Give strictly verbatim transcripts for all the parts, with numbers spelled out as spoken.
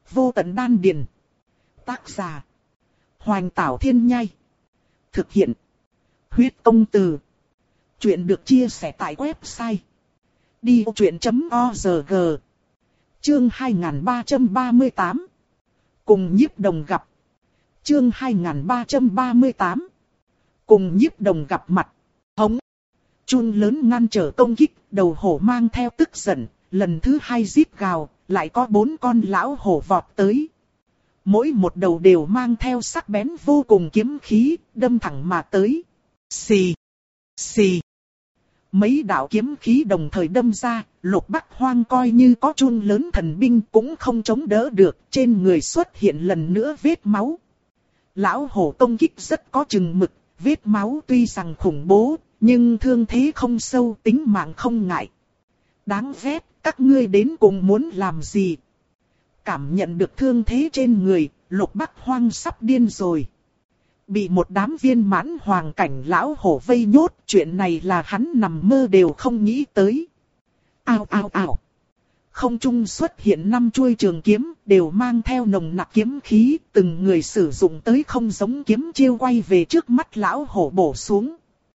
vô tận đan điền. Tác giả: Hoành Tảo Thiên Nhai. Thực hiện: Huyết Công Từ. Chuyện được chia sẻ tại website đi vô chuyện chấm org. Chương hai nghìn ba trăm ba mươi tám. Cùng Nhiếp Đồng gặp. Chương hai nghìn ba trăm ba mươi tám. Cùng Nhiếp Đồng gặp mặt. Hống. Chun lớn ngăn trở công kích, đầu hổ mang theo tức giận, lần thứ hai rít gào, lại có bốn con lão hổ vọt tới. Mỗi một đầu đều mang theo sắc bén vô cùng kiếm khí, đâm thẳng mà tới. Xì, xì. Mấy đạo kiếm khí đồng thời đâm ra, Lục Bắc Hoang coi như có chun lớn thần binh cũng không chống đỡ được, trên người xuất hiện lần nữa vết máu. Lão hổ công kích rất có chừng mực, vết máu tuy rằng khủng bố, nhưng thương thế không sâu, tính mạng không ngại. Đáng ghét, các ngươi đến cùng muốn làm gì? Cảm nhận được thương thế trên người, Lục Bắc Hoang sắp điên rồi. Bị một đám viên mãn hoàng cảnh lão hổ vây nhốt, chuyện này là hắn nằm mơ đều không nghĩ tới. Ao ao ao. Không trung xuất hiện năm chuôi trường kiếm, đều mang theo nồng nặc kiếm khí, từng người sử dụng tới không giống kiếm chiêu quay về trước mắt lão hổ bổ xuống.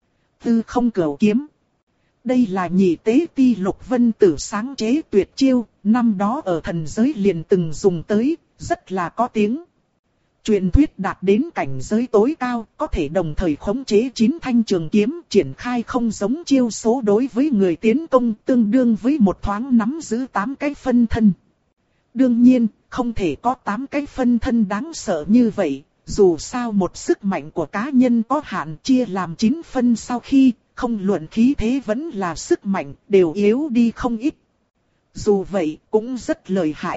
Tư không cửu kiếm. Đây là nhị tế ti Lục Vân Tử sáng chế tuyệt chiêu, năm đó ở thần giới liền từng dùng tới, rất là có tiếng. Truyền thuyết đạt đến cảnh giới tối cao, có thể đồng thời khống chế chín thanh trường kiếm, triển khai không giống chiêu số đối với người tiến công, tương đương với một thoáng nắm giữ tám cái phân thân. Đương nhiên, không thể có tám cái phân thân đáng sợ như vậy, dù sao một sức mạnh của cá nhân có hạn, chia làm chín phân sau khi, không luận khí thế vẫn là sức mạnh, đều yếu đi không ít. Dù vậy, cũng rất lợi hại.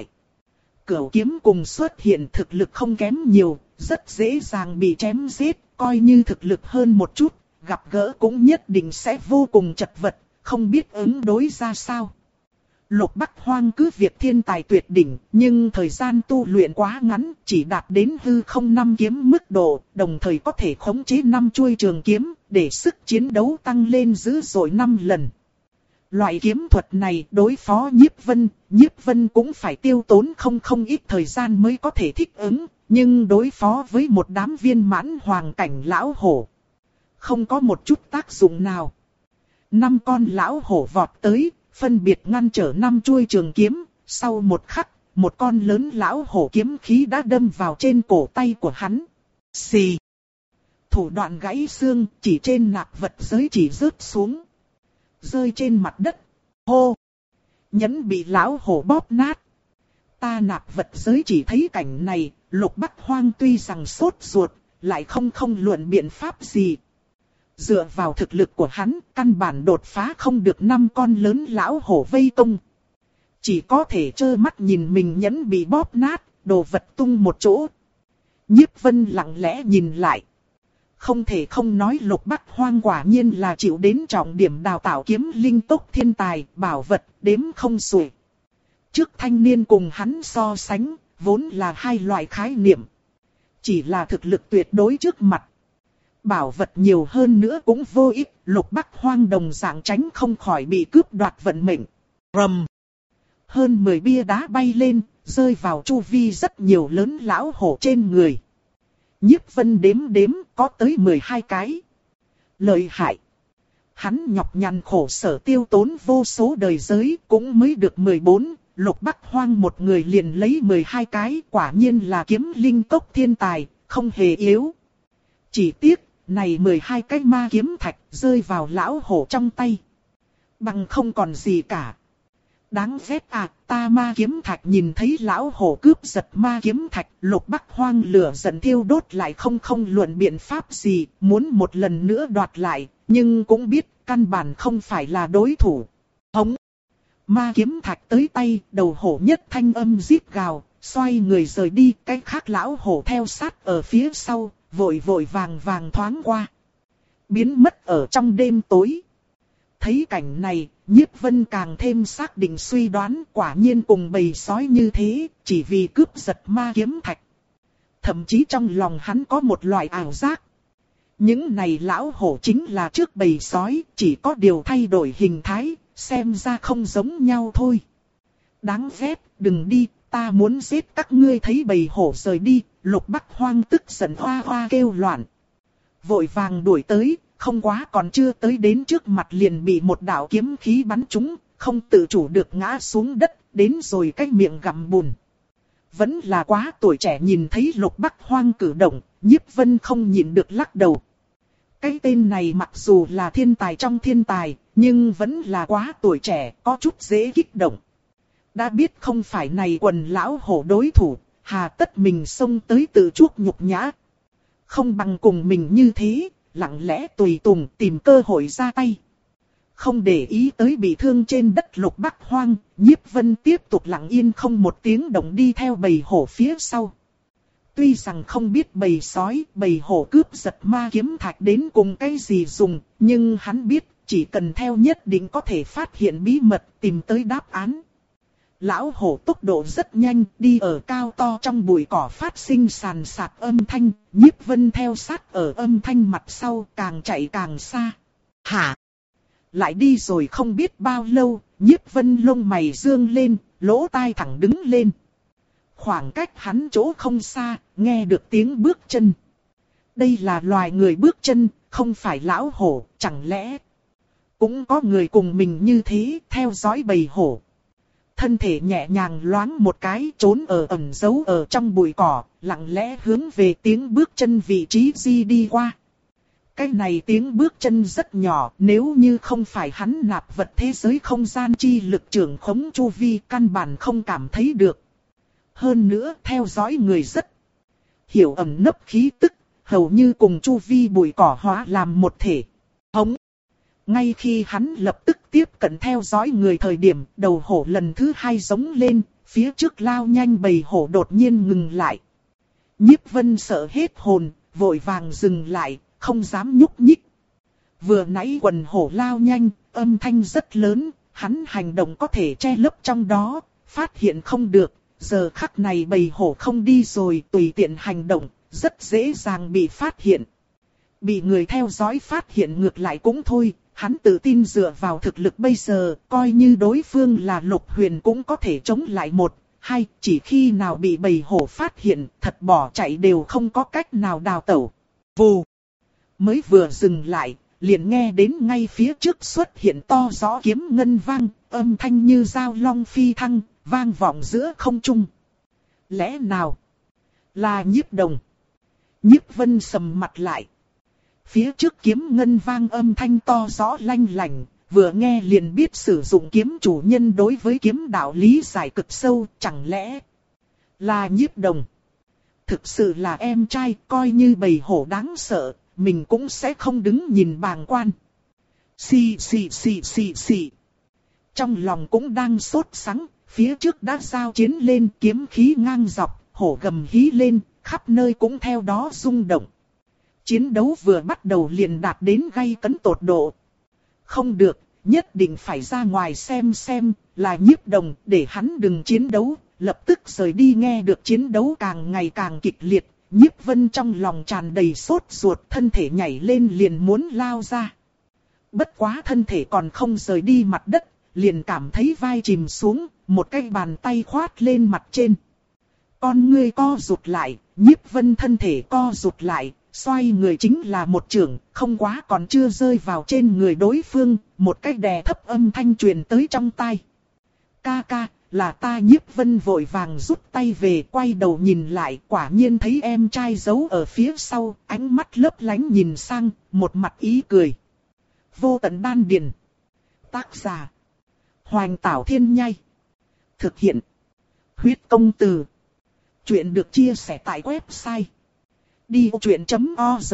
Cửu kiếm cùng xuất hiện thực lực không kém nhiều, rất dễ dàng bị chém giết, coi như thực lực hơn một chút, gặp gỡ cũng nhất định sẽ vô cùng chật vật, không biết ứng đối ra sao. Lục Bắc Hoang cứ việc thiên tài tuyệt đỉnh, nhưng thời gian tu luyện quá ngắn, chỉ đạt đến hư không năm kiếm mức độ, đồng thời có thể khống chế năm chuôi trường kiếm, để sức chiến đấu tăng lên dữ dội năm lần. Loại kiếm thuật này đối phó Nhiếp Vân, Nhiếp Vân cũng phải tiêu tốn không không ít thời gian mới có thể thích ứng, nhưng đối phó với một đám viên mãn hoàng cảnh lão hổ, không có một chút tác dụng nào. Năm con lão hổ vọt tới, phân biệt ngăn trở năm chuôi trường kiếm, sau một khắc, một con lớn lão hổ kiếm khí đã đâm vào trên cổ tay của hắn. Xì. Thủ đoạn gãy xương, chỉ trên nạp vật giới chỉ rớt xuống. Rơi trên mặt đất. Hô. Nhẫn bị lão hổ bóp nát. Ta nạp vật giới chỉ thấy cảnh này, Lục Bắc Hoang tuy rằng sốt ruột, lại không không luận biện pháp gì. Dựa vào thực lực của hắn, căn bản đột phá không được năm con lớn lão hổ vây công. Chỉ có thể trơ mắt nhìn mình nhẫn bị bóp nát, đồ vật tung một chỗ. Nhiếp Vân lặng lẽ nhìn lại. Không thể không nói Lục Bắc Hoang quả nhiên là chịu đến trọng điểm đào tạo kiếm linh tốc thiên tài, bảo vật, đếm không xuể. Trước thanh niên cùng hắn so sánh, vốn là hai loại khái niệm. Chỉ là thực lực tuyệt đối trước mặt. Bảo vật nhiều hơn nữa cũng vô ích, Lục Bắc Hoang đồng dạng tránh không khỏi bị cướp đoạt vận mệnh. Rầm. Hơn mười bia đá bay lên, rơi vào chu vi rất nhiều lớn lão hổ trên người. Nhiếp Vân đếm đếm có tới mười hai cái. Lợi hại. Hắn nhọc nhằn khổ sở tiêu tốn vô số đời giới cũng mới được mười bốn, Lục Bắc Hoang một người liền lấy mười hai cái, quả nhiên là kiếm linh tốc thiên tài, không hề yếu. Chỉ tiếc, này mười hai cái ma kiếm thạch rơi vào lão hổ trong tay. Bằng không còn gì cả. Đáng ghét à, ta ma kiếm thạch nhìn thấy lão hổ cướp giật ma kiếm thạch, Lục Bắc Hoang lửa giận thiêu đốt lại không không luận biện pháp gì, muốn một lần nữa đoạt lại, nhưng cũng biết căn bản không phải là đối thủ. Hống! Ma kiếm thạch tới tay, đầu hổ nhất thanh âm rít gào, xoay người rời đi, cái khác lão hổ theo sát ở phía sau, vội vội vàng vàng thoáng qua. Biến mất ở trong đêm tối. Thấy cảnh này, Nhiếp Vân càng thêm xác định suy đoán quả nhiên cùng bầy sói như thế, chỉ vì cướp giật ma kiếm thạch. Thậm chí trong lòng hắn có một loại ảo giác. Những này lão hổ chính là trước bầy sói, chỉ có điều thay đổi hình thái, xem ra không giống nhau thôi. Đáng ghét, đừng đi, ta muốn giết các ngươi. Thấy bầy hổ rời đi, Lục Bắc Hoang tức giận hoa hoa kêu loạn. Vội vàng đuổi tới, không quá còn chưa tới đến trước mặt liền bị một đạo kiếm khí bắn trúng, không tự chủ được ngã xuống đất, đến rồi cái miệng gặm bùn. Vẫn là quá tuổi trẻ. Nhìn thấy Lục Bắc Hoang cử động, Nhiếp Vân không nhịn được lắc đầu. Cái tên này mặc dù là thiên tài trong thiên tài, nhưng vẫn là quá tuổi trẻ, có chút dễ kích động. Đã biết không phải này quần lão hổ đối thủ, hà tất mình xông tới tự chuốc nhục nhã. Không bằng cùng mình như thế, lặng lẽ tùy tùng tìm cơ hội ra tay. Không để ý tới bị thương trên đất Lục Bắc Hoang, Nhiếp Vân tiếp tục lặng yên không một tiếng động đi theo bầy hổ phía sau. Tuy rằng không biết bầy sói, bầy hổ cướp giật ma kiếm thạch đến cùng cái gì dùng, nhưng hắn biết chỉ cần theo nhất định có thể phát hiện bí mật, tìm tới đáp án. Lão hổ tốc độ rất nhanh, đi ở cao to trong bụi cỏ phát sinh sàn sạt âm thanh, Nhiếp Vân theo sát ở âm thanh mặt sau, càng chạy càng xa. Hả? Lại đi rồi không biết bao lâu, Nhiếp Vân lông mày dương lên, lỗ tai thẳng đứng lên. Khoảng cách hắn chỗ không xa, nghe được tiếng bước chân. Đây là loài người bước chân, không phải lão hổ, chẳng lẽ cũng có người cùng mình như thế, theo dõi bầy hổ. Thân thể nhẹ nhàng loáng một cái, trốn ở ẩn giấu ở trong bụi cỏ, lặng lẽ hướng về tiếng bước chân vị trí di đi qua. Cái này tiếng bước chân rất nhỏ, nếu như không phải hắn nạp vật thế giới không gian chi lực trưởng khống chu vi, căn bản không cảm thấy được. Hơn nữa, theo dõi người rất hiểu ẩn nấp khí tức, hầu như cùng chu vi bụi cỏ hóa làm một thể. Hống! Ngay khi hắn lập tức tiếp cận theo dõi người thời điểm, đầu hổ lần thứ hai giống lên, phía trước lao nhanh bầy hổ đột nhiên ngừng lại. Nhiếp Vân sợ hết hồn, vội vàng dừng lại, không dám nhúc nhích. Vừa nãy quần hổ lao nhanh, âm thanh rất lớn, hắn hành động có thể che lấp trong đó, phát hiện không được. Giờ khắc này bầy hổ không đi rồi, tùy tiện hành động, rất dễ dàng bị phát hiện. Bị người theo dõi phát hiện ngược lại cũng thôi, hắn tự tin dựa vào thực lực bây giờ, coi như đối phương là Lục Huyền cũng có thể chống lại một, hai, chỉ khi nào bị bầy hổ phát hiện, thật bỏ chạy đều không có cách nào đào tẩu. Vù! Mới vừa dừng lại, liền nghe đến ngay phía trước xuất hiện to rõ kiếm ngân vang, âm thanh như dao long phi thăng, vang vọng giữa không trung. Lẽ nào là Nhiếp Đồng? Nhiếp Vân sầm mặt lại. Phía trước kiếm ngân vang âm thanh to rõ lanh lành, vừa nghe liền biết sử dụng kiếm chủ nhân đối với kiếm đạo lý giải cực sâu, chẳng lẽ là Nhiếp Đồng? Thực sự là em trai, coi như bầy hổ đáng sợ, mình cũng sẽ không đứng nhìn bàng quan. Xì xì xì xì xì. Trong lòng cũng đang sốt sắng, phía trước đã giao chiến lên, kiếm khí ngang dọc, hổ gầm hí lên, khắp nơi cũng theo đó rung động. Chiến đấu vừa bắt đầu liền đạt đến gay cấn tột độ. Không được, nhất định phải ra ngoài xem xem, là Nhiếp Đồng, để hắn đừng chiến đấu, lập tức rời đi. Nghe được chiến đấu càng ngày càng kịch liệt, Nhiếp Vân trong lòng tràn đầy sốt ruột, thân thể nhảy lên liền muốn lao ra. Bất quá thân thể còn không rời đi mặt đất, liền cảm thấy vai chìm xuống, một cái bàn tay khoát lên mặt trên. Con ngươi co rụt lại, Nhiếp Vân thân thể co rụt lại, xoay người chính là một chưởng, không quá còn chưa rơi vào trên người đối phương, một cái đè thấp âm thanh truyền tới trong tai. Ca ca, là ta. Nhiếp Vân vội vàng rút tay về, quay đầu nhìn lại, quả nhiên thấy em trai giấu ở phía sau, ánh mắt lấp lánh nhìn sang, một mặt ý cười. Vô tận đan điền. Tác giả Hoành Tảo Thiên Nhai. Thực hiện Huyết Công Từ. Chuyện được chia sẻ tại website đi ô chuyện chấm org.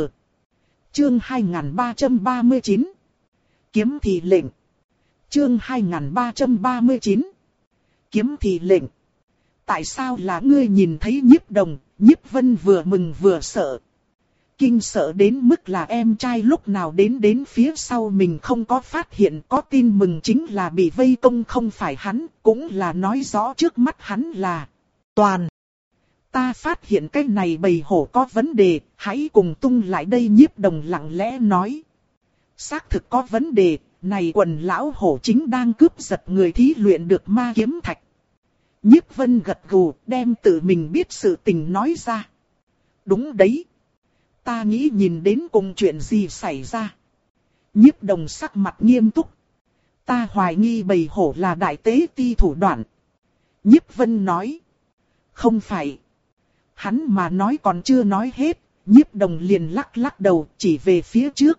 Chương hai nghìn ba trăm ba mươi chín. Kiếm thị lệnh. Chương hai nghìn ba trăm ba mươi chín. Kiếm thị lệnh. Tại sao là ngươi? Nhìn thấy Nhiếp Đồng, Nhiếp Vân vừa mừng vừa sợ. Kinh sợ đến mức là em trai lúc nào đến đến phía sau mình không có phát hiện, có tin mừng chính là bị vây công không phải hắn, cũng là nói rõ trước mắt hắn là toàn. Ta phát hiện cái này bầy hổ có vấn đề, hãy cùng tung lại đây. Nhiếp Đồng lặng lẽ nói. Xác thực có vấn đề, này quần lão hổ chính đang cướp giật người thí luyện được ma kiếm thạch. Nhiếp Vân gật gù, đem tự mình biết sự tình nói ra. Đúng đấy. Ta nghĩ nhìn đến cùng chuyện gì xảy ra. Nhiếp Đồng sắc mặt nghiêm túc. Ta hoài nghi bầy hổ là đại tế ti thủ đoạn. Nhiếp Vân nói. Không phải. Hắn mà nói còn chưa nói hết, Nhiếp Đồng liền lắc lắc đầu chỉ về phía trước.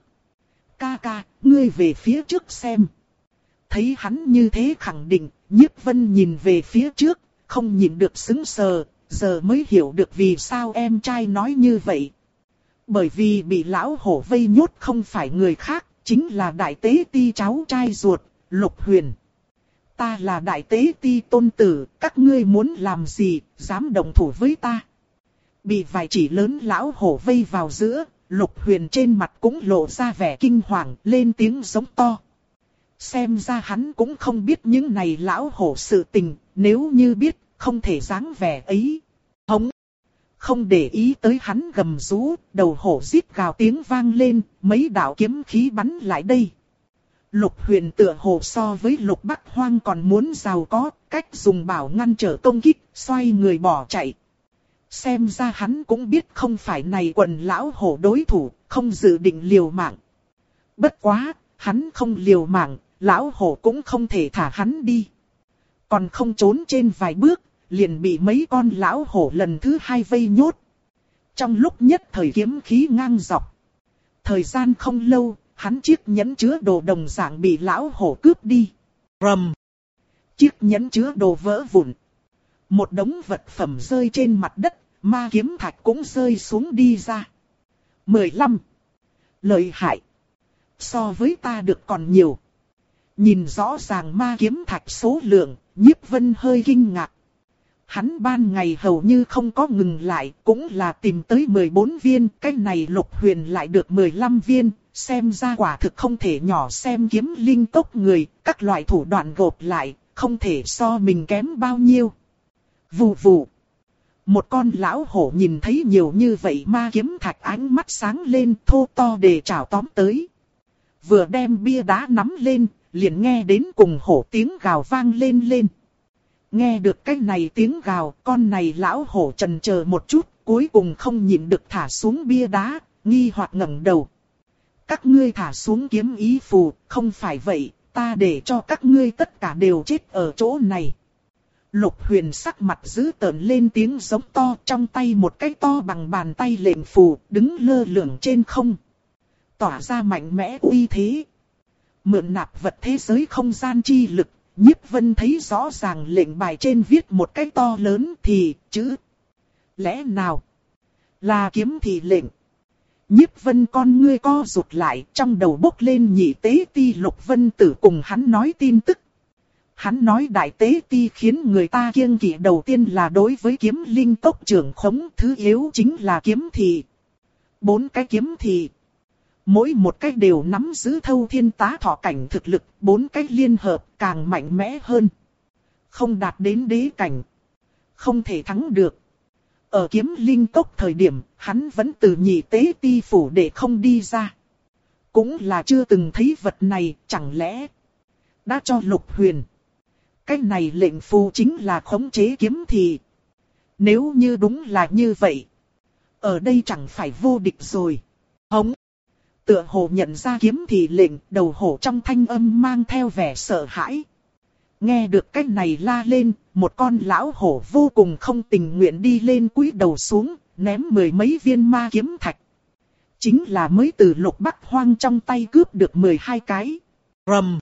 Ca ca, ngươi về phía trước xem. Thấy hắn như thế khẳng định, Nhiếp Vân nhìn về phía trước, không nhìn được sững sờ, giờ mới hiểu được vì sao em trai nói như vậy. Bởi vì bị lão hổ vây nhốt không phải người khác, chính là đại tế ti cháu trai ruột, Lục Huyền. Ta là đại tế ti tôn tử, các ngươi muốn làm gì, dám động thủ với ta. Bị vài chỉ lớn lão hổ vây vào giữa, Lục Huyền trên mặt cũng lộ ra vẻ kinh hoàng, lên tiếng giống to. Xem ra hắn cũng không biết những này lão hổ sự tình, nếu như biết, không thể dáng vẻ ấy. Hống! Không để ý tới hắn gầm rú, đầu hổ rít gào tiếng vang lên, mấy đạo kiếm khí bắn lại đây. Lục Huyền tựa hồ so với Lục Bắc Hoang còn muốn giàu có, cách dùng bảo ngăn trở công kích, xoay người bỏ chạy. Xem ra hắn cũng biết không phải này quần lão hổ đối thủ, không dự định liều mạng. Bất quá, hắn không liều mạng, lão hổ cũng không thể thả hắn đi. Còn không trốn trên vài bước, liền bị mấy con lão hổ lần thứ hai vây nhốt. Trong lúc nhất thời kiếm khí ngang dọc. Thời gian không lâu, hắn chiếc nhẫn chứa đồ đồng dạng bị lão hổ cướp đi. Rầm! Chiếc nhẫn chứa đồ vỡ vụn. Một đống vật phẩm rơi trên mặt đất, ma kiếm thạch cũng rơi xuống đi ra. mười lăm. Lợi hại. So với ta được còn nhiều. Nhìn rõ ràng ma kiếm thạch số lượng, Nhiếp Vân hơi kinh ngạc. Hắn ban ngày hầu như không có ngừng lại, cũng là tìm tới mười bốn viên, cái này Lục Huyền lại được mười lăm viên, xem ra quả thực không thể nhỏ xem kiếm linh tốc người, các loại thủ đoạn gộp lại, không thể so mình kém bao nhiêu. Vù vù. Một con lão hổ nhìn thấy nhiều như vậy ma kiếm thạch ánh mắt sáng lên thô to để chảo tóm tới. Vừa đem bia đá nắm lên, liền nghe đến cùng hổ tiếng gào vang lên lên. Nghe được cái này tiếng gào, con này lão hổ chần chờ một chút, cuối cùng không nhịn được thả xuống bia đá, nghi hoặc ngẩng đầu. Các ngươi thả xuống kiếm ý phù, không phải vậy, ta để cho các ngươi tất cả đều chết ở chỗ này. Lục Huyền sắc mặt dữ tợn lên tiếng giống to, trong tay một cái to bằng bàn tay lệnh phù, đứng lơ lửng trên không. Tỏa ra mạnh mẽ uy thế. Mượn nạp vật thế giới không gian chi lực, Nhiếp Vân thấy rõ ràng lệnh bài trên viết một cái to lớn thì, chữ. Lẽ nào? Là kiếm thì lệnh. Nhiếp Vân con ngươi co rụt lại, trong đầu bốc lên nhị tế ti Lục Vân Tử cùng hắn nói tin tức. Hắn nói đại tế ti khiến người ta kiêng kỵ đầu tiên là đối với kiếm linh tốc trưởng khống, thứ yếu chính là kiếm thị. Bốn cái kiếm thị. Mỗi một cái đều nắm giữ thâu thiên tá thọ cảnh thực lực, bốn cái liên hợp càng mạnh mẽ hơn. Không đạt đến đế cảnh. Không thể thắng được. Ở kiếm linh tốc thời điểm, hắn vẫn từ nhị tế ti phủ để không đi ra. Cũng là chưa từng thấy vật này, chẳng lẽ đã cho Lục Huyền. Cái này lệnh phù chính là khống chế kiếm thị. Nếu như đúng là như vậy, ở đây chẳng phải vô địch rồi. Hống! Tựa hồ nhận ra kiếm thị lệnh, đầu hổ trong thanh âm mang theo vẻ sợ hãi. Nghe được cái này la lên, một con lão hổ vô cùng không tình nguyện đi lên cúi đầu xuống, ném mười mấy viên ma kiếm thạch. Chính là mới từ Lục Bắc Hoang trong tay cướp được mười hai cái. Rầm!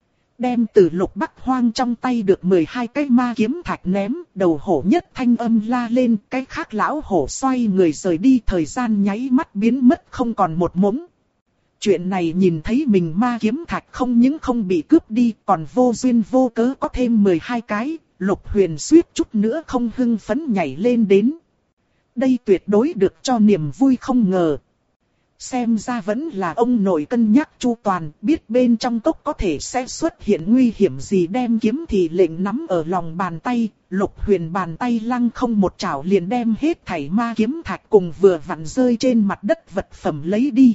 Đem từ Lục Bắc Hoang trong tay được mười hai cái ma kiếm thạch ném, đầu hổ nhất thanh âm la lên, cái khác lão hổ xoay người rời đi, thời gian nháy mắt biến mất không còn một mống. Chuyện này nhìn thấy mình ma kiếm thạch không những không bị cướp đi, còn vô duyên vô cớ có thêm mười hai cái, Lục Huyền suýt chút nữa không hưng phấn nhảy lên đến. Đây tuyệt đối được cho niềm vui không ngờ. Xem ra vẫn là ông nội cân nhắc chu toàn, biết bên trong cốc có thể sẽ xuất hiện nguy hiểm gì, đem kiếm thì lệnh nắm ở lòng bàn tay, Lục Huyền bàn tay lăng không một chảo liền đem hết thảy ma kiếm thạch cùng vừa vặn rơi trên mặt đất vật phẩm lấy đi.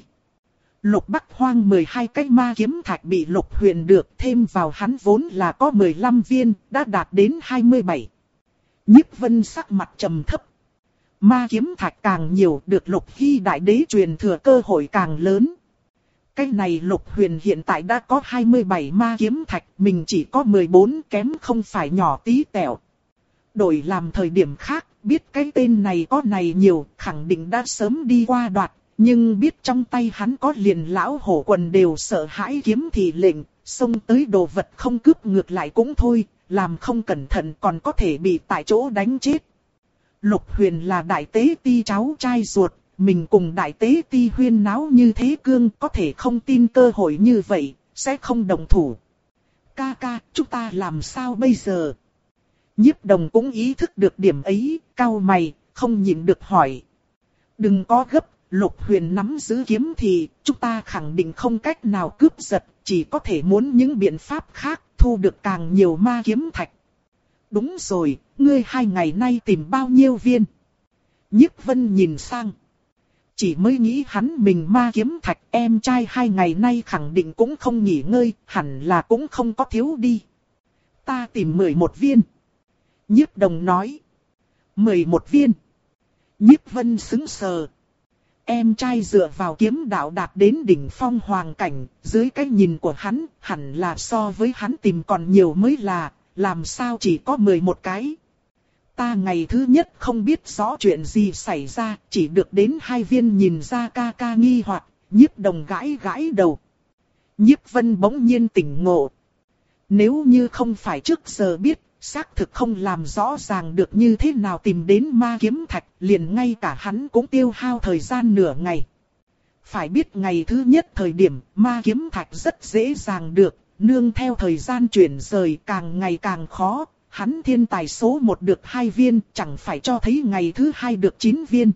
Lục Bắc Hoang mười hai cái ma kiếm thạch bị Lục Huyền được, thêm vào hắn vốn là có mười lăm viên, đã đạt đến hai mươi bảy. Nhiếp Vân sắc mặt trầm thấp. Ma kiếm thạch càng nhiều, được Lục Hy đại đế truyền thừa cơ hội càng lớn. Cái này Lục Huyền hiện tại đã có hai mươi bảy ma kiếm thạch, mình chỉ có mười bốn, kém không phải nhỏ tí tẹo. Đổi làm thời điểm khác, biết cái tên này có này nhiều, khẳng định đã sớm đi qua đoạt. Nhưng biết trong tay hắn có liền lão hổ quần đều sợ hãi kiếm thì lệnh, xông tới đồ vật không cướp ngược lại cũng thôi, làm không cẩn thận còn có thể bị tại chỗ đánh chết. Lục Huyền là đại tế ti cháu trai ruột, mình cùng đại tế ti huyên náo như thế cương, có thể không tin cơ hội như vậy, sẽ không đồng thủ. Ca ca, chúng ta làm sao bây giờ? Nhiếp Đồng cũng ý thức được điểm ấy, cau mày, không nhịn được hỏi. Đừng có gấp, Lục Huyền nắm giữ kiếm thì chúng ta khẳng định không cách nào cướp giật, chỉ có thể muốn những biện pháp khác, thu được càng nhiều ma kiếm thạch. Đúng rồi, ngươi hai ngày nay tìm bao nhiêu viên? Nhiếp Vân nhìn sang. Chỉ mới nghĩ hắn mình ma kiếm thạch, em trai hai ngày nay khẳng định cũng không nghỉ ngơi, hẳn là cũng không có thiếu đi. Ta tìm mười một viên. Nhiếp Đồng nói. mười một viên. Nhiếp Vân sững sờ. Em trai dựa vào kiếm đạo đạt đến đỉnh phong hoàng cảnh, dưới cái nhìn của hắn, hẳn là so với hắn tìm còn nhiều mới là, làm sao chỉ có mười một cái. Ta ngày thứ nhất không biết rõ chuyện gì xảy ra, chỉ được đến hai viên nhìn ra ca ca nghi hoặc, Nhiếp Đồng gãi gãi đầu. Nhiếp Vân bỗng nhiên tỉnh ngộ. Nếu như không phải trước giờ biết, xác thực không làm rõ ràng được như thế nào tìm đến ma kiếm thạch, liền ngay cả hắn cũng tiêu hao thời gian nửa ngày. Phải biết ngày thứ nhất thời điểm, ma kiếm thạch rất dễ dàng được, nương theo thời gian chuyển rời càng ngày càng khó, hắn thiên tài số một được hai viên, chẳng phải cho thấy ngày thứ hai được chín viên.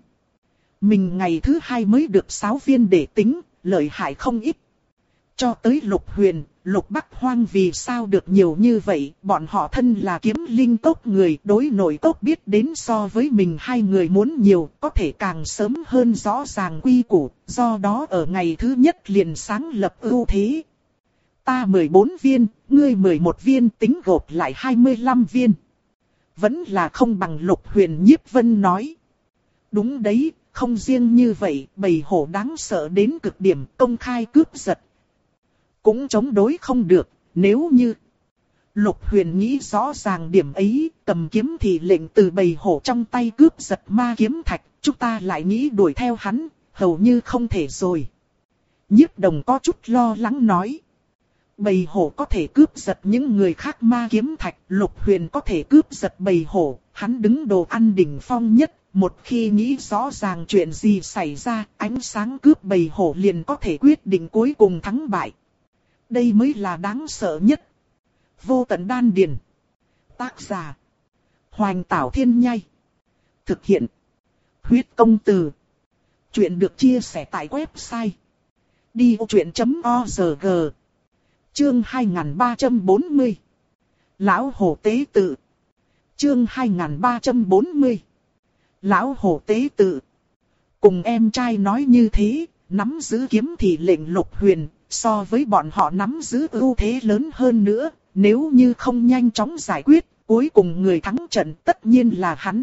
Mình ngày thứ hai mới được sáu viên để tính, lợi hại không ít. Cho tới Lục Huyền, Lục Bắc Hoang vì sao được nhiều như vậy, bọn họ thân là kiếm linh tộc người, đối nội tộc biết đến so với mình hai người muốn nhiều, có thể càng sớm hơn rõ ràng quy củ, do đó ở ngày thứ nhất liền sáng lập ưu thế. Ta mười bốn viên, ngươi mười một viên, tính gộp lại hai mươi lăm viên. Vẫn là không bằng Lục Huyền. Nhiếp Vân nói. Đúng đấy, không riêng như vậy, bầy hổ đáng sợ đến cực điểm, công khai cướp giật. Cũng chống đối không được, nếu như... Lục Huyền nghĩ rõ ràng điểm ấy, cầm kiếm thì lệnh từ bầy hổ trong tay cướp giật ma kiếm thạch, chúng ta lại nghĩ đuổi theo hắn, hầu như không thể rồi. Nhiếp Đồng có chút lo lắng nói. Bầy hổ có thể cướp giật những người khác ma kiếm thạch, Lục Huyền có thể cướp giật bầy hổ, hắn đứng đồ ăn đỉnh phong nhất, một khi nghĩ rõ ràng chuyện gì xảy ra, ánh sáng cướp bầy hổ liền có thể quyết định cuối cùng thắng bại. Đây mới là đáng sợ nhất. Vô Tận Đan Điền. Tác giả. Hoành Tảo Thiên Nhai. Thực hiện. Huyết Công Từ. Chuyện được chia sẻ tại website. đi vô chuyện chấm org. Chương hai nghìn ba trăm bốn mươi. Lão Hổ Tế Tự. Chương hai nghìn ba trăm bốn mươi. Lão Hổ Tế Tự. Cùng em trai nói như thế, nắm giữ kiếm thì lệnh Lục Huyền, so với bọn họ nắm giữ ưu thế lớn hơn nữa, nếu như không nhanh chóng giải quyết, cuối cùng người thắng trận tất nhiên là hắn.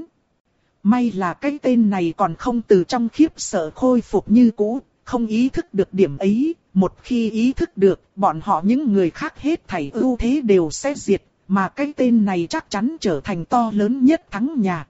May là cái tên này còn không từ trong khiếp sợ khôi phục như cũ, không ý thức được điểm ấy, một khi ý thức được, bọn họ những người khác hết thảy ưu thế đều sẽ diệt, mà cái tên này chắc chắn trở thành to lớn nhất thắng nhà.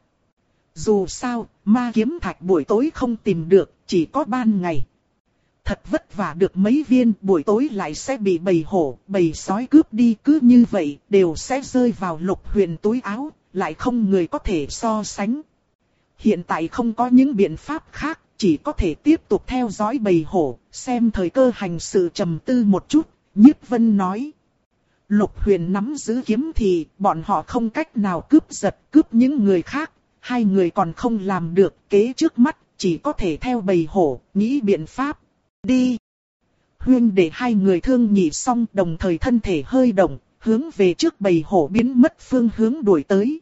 Dù sao, ma kiếm thạch buổi tối không tìm được, chỉ có ban ngày. Thật vất vả được mấy viên, buổi tối lại sẽ bị bầy hổ, bầy sói cướp đi, cứ như vậy, đều sẽ rơi vào Lục Huyền túi áo, lại không người có thể so sánh. Hiện tại không có những biện pháp khác, chỉ có thể tiếp tục theo dõi bầy hổ, xem thời cơ hành sự. Trầm tư một chút, Nhiếp Vân nói. Lục Huyền nắm giữ kiếm thì, bọn họ không cách nào cướp giật, cướp những người khác, hai người còn không làm được, kế trước mắt, chỉ có thể theo bầy hổ, nghĩ biện pháp. Đi! Huyên để hai người thương nhị xong, đồng thời thân thể hơi động, hướng về trước bầy hổ biến mất phương hướng đuổi tới.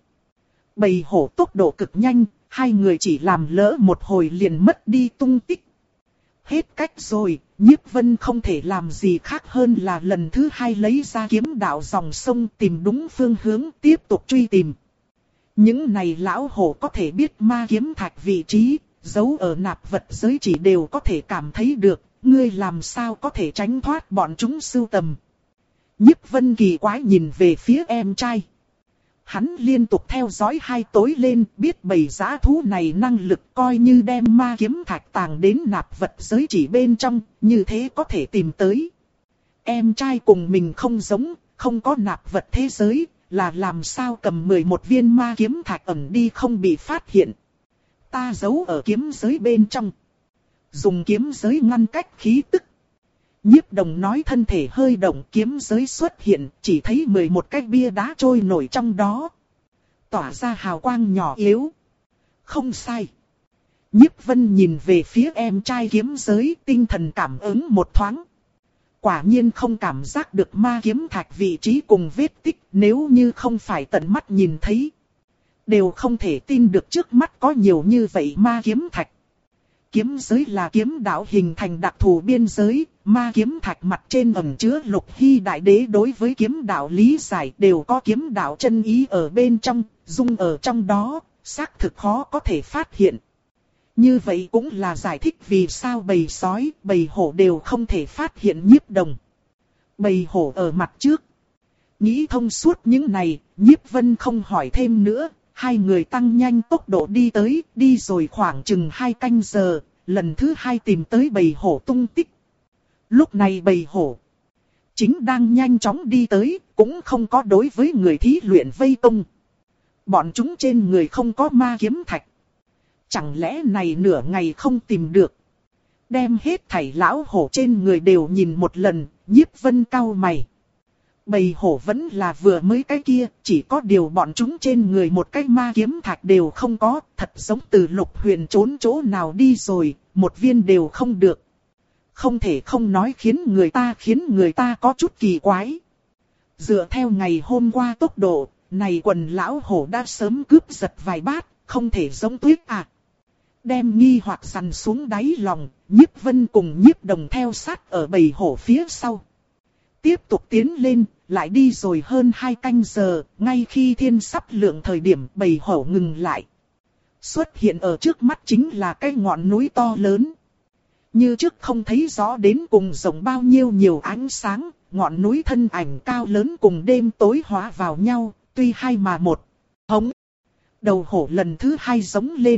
Bầy hổ tốc độ cực nhanh, hai người chỉ làm lỡ một hồi liền mất đi tung tích. Hết cách rồi, Nhiếp Vân không thể làm gì khác hơn là lần thứ hai lấy ra kiếm đạo dòng sông tìm đúng phương hướng tiếp tục truy tìm. Những này lão hổ có thể biết ma kiếm thạch vị trí, giấu ở nạp vật giới chỉ đều có thể cảm thấy được, ngươi làm sao có thể tránh thoát bọn chúng sưu tầm. Nhiếp Vân kỳ quái nhìn về phía em trai. Hắn liên tục theo dõi hai tối lên, biết bầy dã thú này năng lực coi như đem ma kiếm thạch tàng đến nạp vật giới chỉ bên trong, như thế có thể tìm tới. Em trai cùng mình không giống, không có nạp vật thế giới, là làm sao cầm mười một viên ma kiếm thạch ẩn đi không bị phát hiện. Ta giấu ở kiếm giới bên trong. Dùng kiếm giới ngăn cách khí tức. Nhiếp Đồng nói thân thể hơi động, kiếm giới xuất hiện, chỉ thấy mười một cái bia đá trôi nổi trong đó. Tỏa ra hào quang nhỏ yếu. Không sai. Nhiếp Vân nhìn về phía em trai kiếm giới, tinh thần cảm ứng một thoáng. Quả nhiên không cảm giác được ma kiếm thạch vị trí cùng vết tích, nếu như không phải tận mắt nhìn thấy. Đều không thể tin được trước mắt có nhiều như vậy ma kiếm thạch. Kiếm giới là kiếm đạo hình thành đặc thù biên giới, ma kiếm thạch mặt trên ẩn chứa Lục Hy đại đế đối với kiếm đạo lý giải đều có kiếm đạo chân ý ở bên trong, dung ở trong đó, xác thực khó có thể phát hiện. Như vậy cũng là giải thích vì sao bầy sói, bầy hổ đều không thể phát hiện Nhiếp Đồng. Bầy hổ ở mặt trước. Nghĩ thông suốt những này, Nhiếp Vân không hỏi thêm nữa. Hai người tăng nhanh tốc độ đi tới, đi rồi khoảng chừng hai canh giờ, lần thứ hai tìm tới bầy hổ tung tích. Lúc này bầy hổ chính đang nhanh chóng đi tới, cũng không có đối với người thí luyện vây công. Bọn chúng trên người không có ma kiếm thạch. Chẳng lẽ này nửa ngày không tìm được. Đem hết thảy lão hổ trên người đều nhìn một lần, Nhiếp Vân cau mày. Bầy hổ vẫn là vừa mới cái kia, chỉ có điều bọn chúng trên người một cái ma kiếm thạch đều không có, thật giống từ Lục Huyền trốn chỗ nào đi rồi, một viên đều không được. Không thể không nói khiến người ta khiến người ta có chút kỳ quái. Dựa theo ngày hôm qua tốc độ, này quần lão hổ đã sớm cướp giật vài bát, không thể giống tuyết à. Đem nghi hoặc dằn xuống đáy lòng, Nhiếp Vân cùng Nhiếp Đồng theo sát ở bầy hổ phía sau. Tiếp tục tiến lên, lại đi rồi hơn hai canh giờ, ngay khi thiên sắp lượng thời điểm bầy hổ ngừng lại. Xuất hiện ở trước mắt chính là cái ngọn núi to lớn. Như trước không thấy rõ đến cùng rộng bao nhiêu nhiều ánh sáng, ngọn núi thân ảnh cao lớn cùng đêm tối hóa vào nhau, tuy hai mà một. Hống! Đầu hổ lần thứ hai giống lên.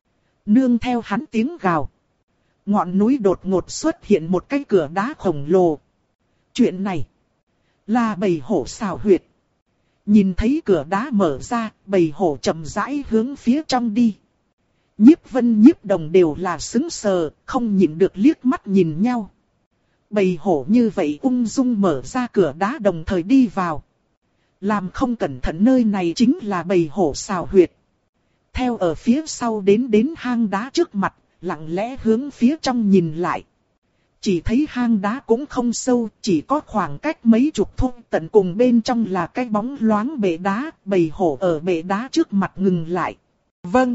Nương theo hắn tiếng gào. Ngọn núi đột ngột xuất hiện một cái cửa đá khổng lồ. Chuyện này là bầy hổ xào huyệt. Nhìn thấy cửa đá mở ra, bầy hổ chậm rãi hướng phía trong đi. Nhiếp Vân Nhiếp Đồng đều là sững sờ, không nhịn được liếc mắt nhìn nhau. Bầy hổ như vậy ung dung mở ra cửa đá đồng thời đi vào. Làm không cẩn thận nơi này chính là bầy hổ xào huyệt. Theo ở phía sau đến đến hang đá trước mặt, lặng lẽ hướng phía trong nhìn lại. Chỉ thấy hang đá cũng không sâu, chỉ có khoảng cách mấy chục thước, tận cùng bên trong là cái bóng loáng bệ đá, bầy hổ ở bệ đá trước mặt ngừng lại. Vâng.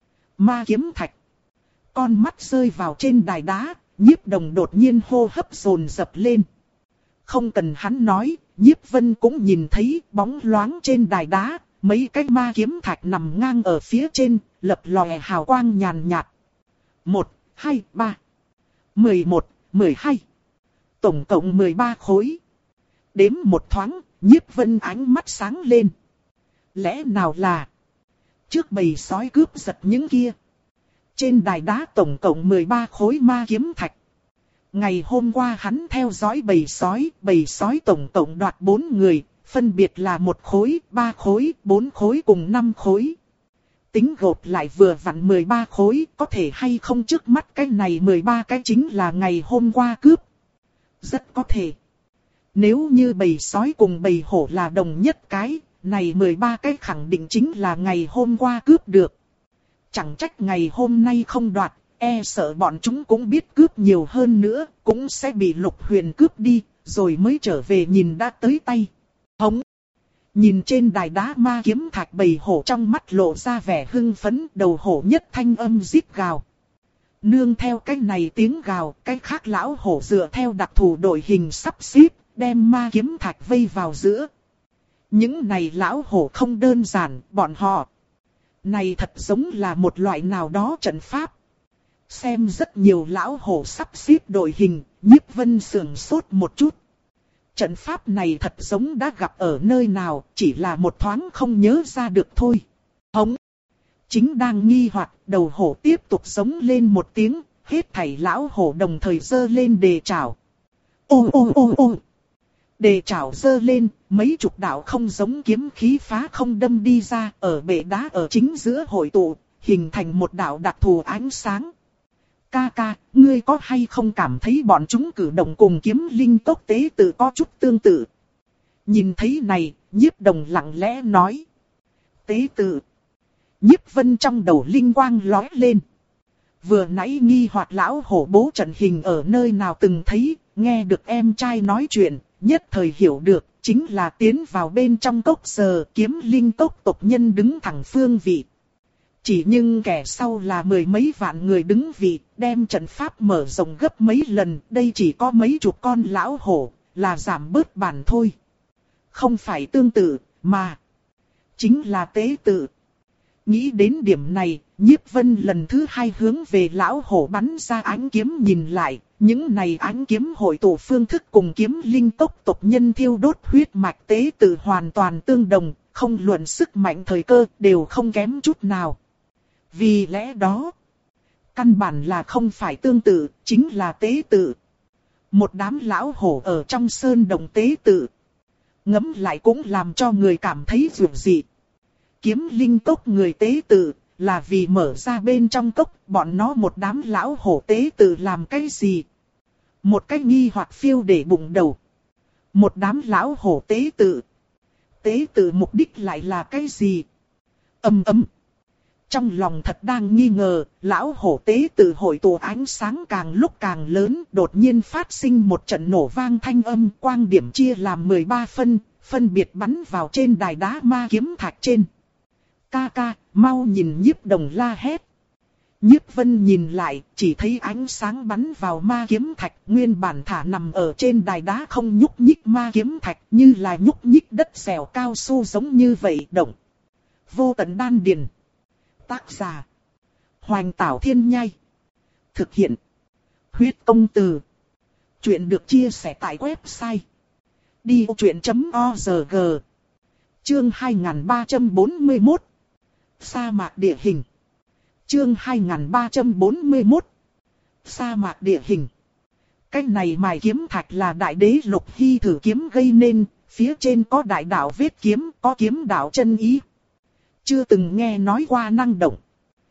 Ma kiếm thạch. Con mắt rơi vào trên đài đá, Nhiếp Đồng đột nhiên hô hấp dồn dập lên. Không cần hắn nói, Nhiếp Vân cũng nhìn thấy bóng loáng trên đài đá, mấy cái ma kiếm thạch nằm ngang ở phía trên, lập lòe hào quang nhàn nhạt. Một, hai, ba. Mười một, mười hai. Tổng cộng mười ba khối. Đếm một thoáng, Nhiếp Vân ánh mắt sáng lên. Lẽ nào là trước bầy sói cướp giật những kia. Trên đài đá tổng cộng mười ba khối ma kiếm thạch. Ngày hôm qua hắn theo dõi bầy sói, bầy sói tổng cộng đoạt bốn người, phân biệt là một khối, ba khối, bốn khối cùng năm khối. Tính gộp lại vừa vặn mười ba khối, có thể hay không trước mắt cái này mười ba cái chính là ngày hôm qua cướp. Rất có thể. Nếu như bầy sói cùng bầy hổ là đồng nhất cái, này mười ba cái khẳng định chính là ngày hôm qua cướp được. Chẳng trách ngày hôm nay không đoạt, e sợ bọn chúng cũng biết cướp nhiều hơn nữa, cũng sẽ bị Lục Huyền cướp đi, rồi mới trở về nhìn đã tới tay. Hống! Nhìn trên đài đá ma kiếm thạch, bầy hổ trong mắt lộ ra vẻ hưng phấn, đầu hổ nhất thanh âm rít gào. Nương theo cái này tiếng gào, cái khác lão hổ dựa theo đặc thù đội hình sắp xếp, đem ma kiếm thạch vây vào giữa. Những này lão hổ không đơn giản, bọn họ Này thật giống là một loại nào đó trận pháp. Xem rất nhiều lão hổ sắp xếp đội hình, Nhiếp Vân sườn sốt một chút. Trận pháp này thật giống đã gặp ở nơi nào, chỉ là một thoáng không nhớ ra được thôi. Hống! Chính đang nghi hoặc, đầu hổ tiếp tục giống lên một tiếng, hết thảy lão hổ đồng thời giơ lên đề chảo. Ô ô ô ô! Đề chảo giơ lên, mấy chục đạo không giống kiếm khí phá không đâm đi ra, ở bệ đá ở chính giữa hội tụ, hình thành một đạo đặc thù ánh sáng. Ca ca, ngươi có hay không cảm thấy bọn chúng cử động cùng kiếm linh tốc tế tự có chút tương tự? Nhìn thấy này, Nhiếp Đồng lặng lẽ nói. Tế tự. Nhiếp Vân trong đầu linh quang lóe lên. Vừa nãy nghi hoặc lão hổ bố trận hình ở nơi nào từng thấy, nghe được em trai nói chuyện, nhất thời hiểu được, chính là tiến vào bên trong cốc giờ kiếm linh tốc tộc nhân đứng thẳng phương vị. Chỉ nhưng kẻ sau là mười mấy vạn người đứng vị, đem trận pháp mở rộng gấp mấy lần, đây chỉ có mấy chục con lão hổ, là giảm bớt bản thôi. Không phải tương tự, mà chính là tế tự. Nghĩ đến điểm này, Nhiếp Vân lần thứ hai hướng về lão hổ bắn ra ánh kiếm nhìn lại, những này ánh kiếm hội tụ phương thức cùng kiếm linh tốc tộc nhân thiêu đốt huyết mạch tế tự hoàn toàn tương đồng, không luận sức mạnh thời cơ đều không kém chút nào. Vì lẽ đó, căn bản là không phải tương tự, chính là tế tự. Một đám lão hổ ở trong sơn đồng tế tự. Ngẫm lại cũng làm cho người cảm thấy dường dị. Kiếm linh tốc người tế tự, là vì mở ra bên trong cốc, bọn nó một đám lão hổ tế tự làm cái gì? Một cái nghi hoặc phiêu để bụng đầu. Một đám lão hổ tế tự. Tế tự mục đích lại là cái gì? Âm ấm. Trong lòng thật đang nghi ngờ, lão hổ tế tự hội tụ ánh sáng càng lúc càng lớn, đột nhiên phát sinh một trận nổ vang thanh âm, quang điểm chia làm mười ba phân, phân biệt bắn vào trên đài đá ma kiếm thạch trên. Ca ca, mau nhìn, Nhiếp Đồng la hét. Nhiếp Vân nhìn lại, chỉ thấy ánh sáng bắn vào ma kiếm thạch, nguyên bản thả nằm ở trên đài đá không nhúc nhích ma kiếm thạch, như là nhúc nhích đất xẻo cao su giống như vậy động. Vô tận đan điền. Tác giả: Hoành Tảo Thiên Nhai. Thực hiện: Huyết Công Từ. Chuyện được chia sẻ tại website đi vô chuyện chấm org. Chương hai nghìn ba trăm bốn mươi mốt. Sa mạc địa hình. Chương hai nghìn ba trăm bốn mươi mốt. Sa mạc địa hình. Cái này mài kiếm thạch là đại đế Lục Hy thử kiếm gây nên, phía trên có đại đạo vết kiếm, có kiếm đạo chân ý. Chưa từng nghe nói qua năng động.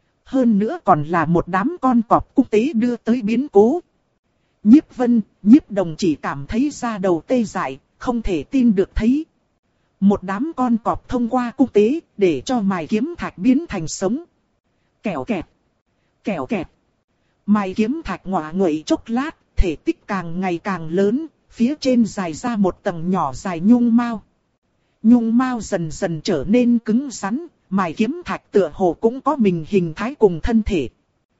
Hơn nữa còn là một đám con cọp quốc tế đưa tới biến cố. Nhiếp Vân, Nhiếp Đồng chỉ cảm thấy da đầu tê dại, không thể tin được thấy. Một đám con cọp thông qua quốc tế, để cho mài kiếm thạch biến thành sống. Kẻo kẹt. Kẻo kẹt. Mài kiếm thạch ngọa nguậy chốc lát, thể tích càng ngày càng lớn, phía trên dài ra một tầng nhỏ dài nhung mao. Nhung mao dần dần trở nên cứng rắn, mài kiếm thạch tựa hồ cũng có mình hình thái cùng thân thể.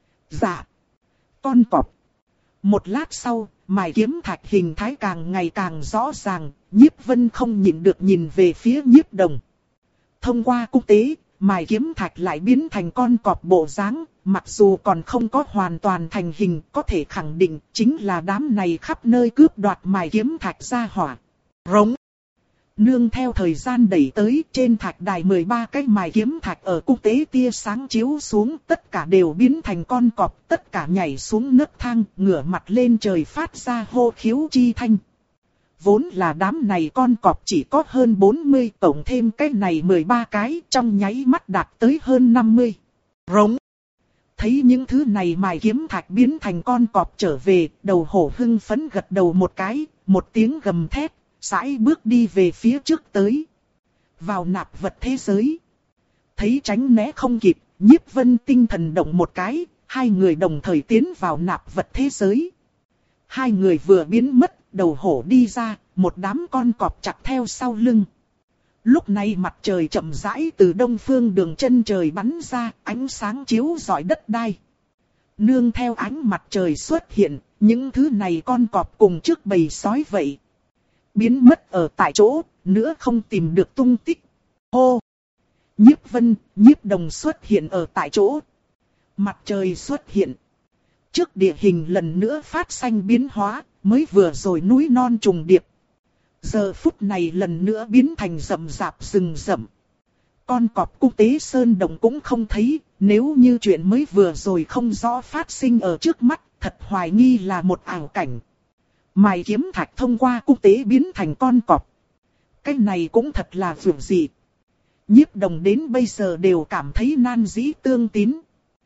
Dạ. Con cọp. Một lát sau, mài kiếm thạch hình thái càng ngày càng rõ ràng, Nhiếp Vân không nhịn được nhìn về phía Nhiếp Đồng. Thông qua quốc tế, mài kiếm thạch lại biến thành con cọp bộ dáng, mặc dù còn không có hoàn toàn thành hình, có thể khẳng định chính là đám này khắp nơi cướp đoạt mài kiếm thạch ra hỏa. Rống. Nương theo thời gian đẩy tới, trên thạch đài mười ba cái mài kiếm thạch ở quốc tế tia sáng chiếu xuống, tất cả đều biến thành con cọp, tất cả nhảy xuống nấc thang, ngửa mặt lên trời phát ra hô khiếu chi thanh. Vốn là đám này con cọp chỉ có hơn bốn mươi, tổng thêm cái này mười ba cái, trong nháy mắt đạt tới hơn năm mươi. Rống. Thấy những thứ này mài kiếm thạch biến thành con cọp trở về, đầu hổ hưng phấn gật đầu một cái, một tiếng gầm thét. Sải bước đi về phía trước tới. Vào nạp vật thế giới. Thấy tránh né không kịp, Nhiếp Vân tinh thần động một cái, hai người đồng thời tiến vào nạp vật thế giới. Hai người vừa biến mất, đầu hổ đi ra, một đám con cọp chặt theo sau lưng. Lúc này mặt trời chậm rãi từ đông phương đường chân trời bắn ra, ánh sáng chiếu rọi đất đai. Nương theo ánh mặt trời xuất hiện, những thứ này con cọp cùng trước bầy sói vậy. Biến mất ở tại chỗ, nữa không tìm được tung tích. Hô! Nhiếp Vân, Nhiếp Đồng xuất hiện ở tại chỗ. Mặt trời xuất hiện. Trước địa hình lần nữa phát sinh biến hóa, mới vừa rồi núi non trùng điệp. Giờ phút này lần nữa biến thành rậm rạp rừng rậm. Con cọp Cung Tế Sơn Đồng cũng không thấy, nếu như chuyện mới vừa rồi không rõ phát sinh ở trước mắt, thật hoài nghi là một ảo cảnh. Mài kiếm thạch thông qua Cung Tế biến thành con cọp. Cái này cũng thật là vượt dị. Nhiếp Đồng đến bây giờ đều cảm thấy nan dĩ tương tín.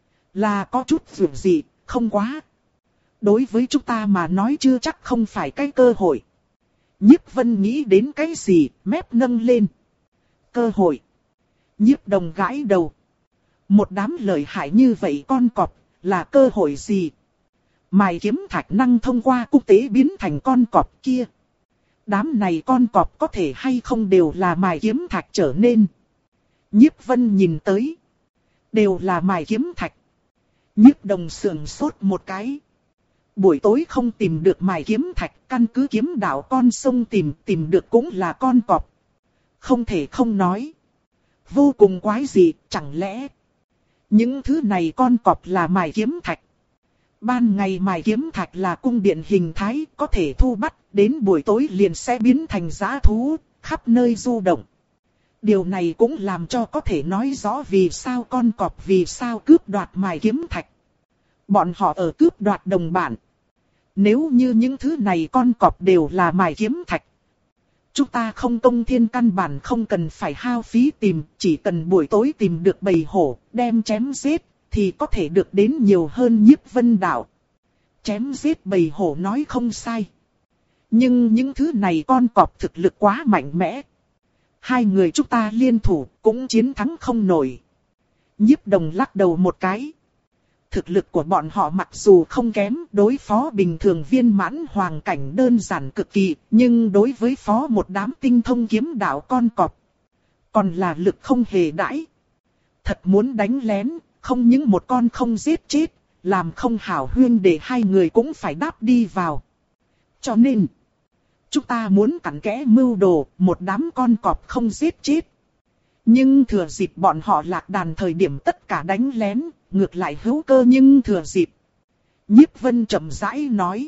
Là có chút vượt dị, không quá. Đối với chúng ta mà nói chưa chắc không phải cái cơ hội. Nhiếp Vân nghĩ đến cái gì, mép nâng lên. Cơ hội. Nhiếp Đồng gãi đầu. Một đám lợi hại như vậy con cọp, là cơ hội gì? Mài kiếm thạch năng thông qua Cung Tế biến thành con cọp kia. Đám này con cọp có thể hay không đều là mài kiếm thạch trở nên. Nhiếp Vân nhìn tới. Đều là mài kiếm thạch. Nhiếp Đồng sườn sốt một cái. Buổi tối không tìm được mài kiếm thạch, căn cứ kiếm đạo con sông tìm, tìm được cũng là con cọp. Không thể không nói. Vô cùng quái dị, chẳng lẽ những thứ này con cọp là mài kiếm thạch. Ban ngày mài kiếm thạch là cung điện hình thái, có thể thu bắt, đến buổi tối liền sẽ biến thành dã thú, khắp nơi du động. Điều này cũng làm cho có thể nói rõ vì sao con cọp vì sao cướp đoạt mài kiếm thạch. Bọn họ ở cướp đoạt đồng bạn. Nếu như những thứ này con cọp đều là mài kiếm thạch, chúng ta không công thiên căn bản không cần phải hao phí tìm, chỉ cần buổi tối tìm được bầy hổ, đem chém giết, thì có thể được đến nhiều hơn Nhiếp Vân đạo. Chém giết bầy hổ nói không sai. Nhưng những thứ này con cọp thực lực quá mạnh mẽ. Hai người chúng ta liên thủ cũng chiến thắng không nổi. Nhiếp Đồng lắc đầu một cái. Thực lực của bọn họ mặc dù không kém, đối phó bình thường viên mãn hoàng cảnh đơn giản cực kỳ, nhưng đối với phó một đám tinh thông kiếm đạo con cọp, còn là lực không hề đãi. Thật muốn đánh lén, không những một con không giết chết, làm không hảo huyên để hai người cũng phải đáp đi vào. Cho nên, chúng ta muốn cặn kẽ mưu đồ, một đám con cọp không giết chết. Nhưng thừa dịp bọn họ lạc đàn thời điểm tất cả đánh lén, ngược lại hữu cơ nhưng thừa dịp. Nhiếp Vân chậm rãi nói.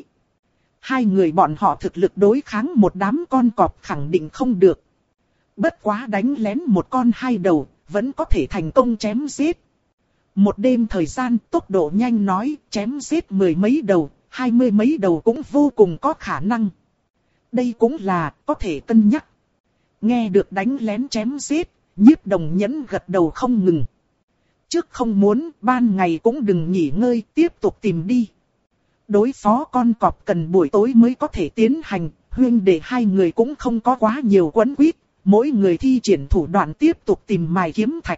Hai người bọn họ thực lực đối kháng một đám con cọp khẳng định không được. Bất quá đánh lén một con hai đầu, vẫn có thể thành công chém giết. Một đêm thời gian tốc độ nhanh nói, chém giết mười mấy đầu, hai mươi mấy đầu cũng vô cùng có khả năng. Đây cũng là có thể cân nhắc. Nghe được đánh lén chém giết, Nhiếp Đồng nhẫn gật đầu không ngừng. Trước không muốn, ban ngày cũng đừng nghỉ ngơi, tiếp tục tìm đi. Đối phó con cọp cần buổi tối mới có thể tiến hành, huyên để hai người cũng không có quá nhiều quấn quýt, mỗi người thi triển thủ đoạn tiếp tục tìm mài kiếm thạch.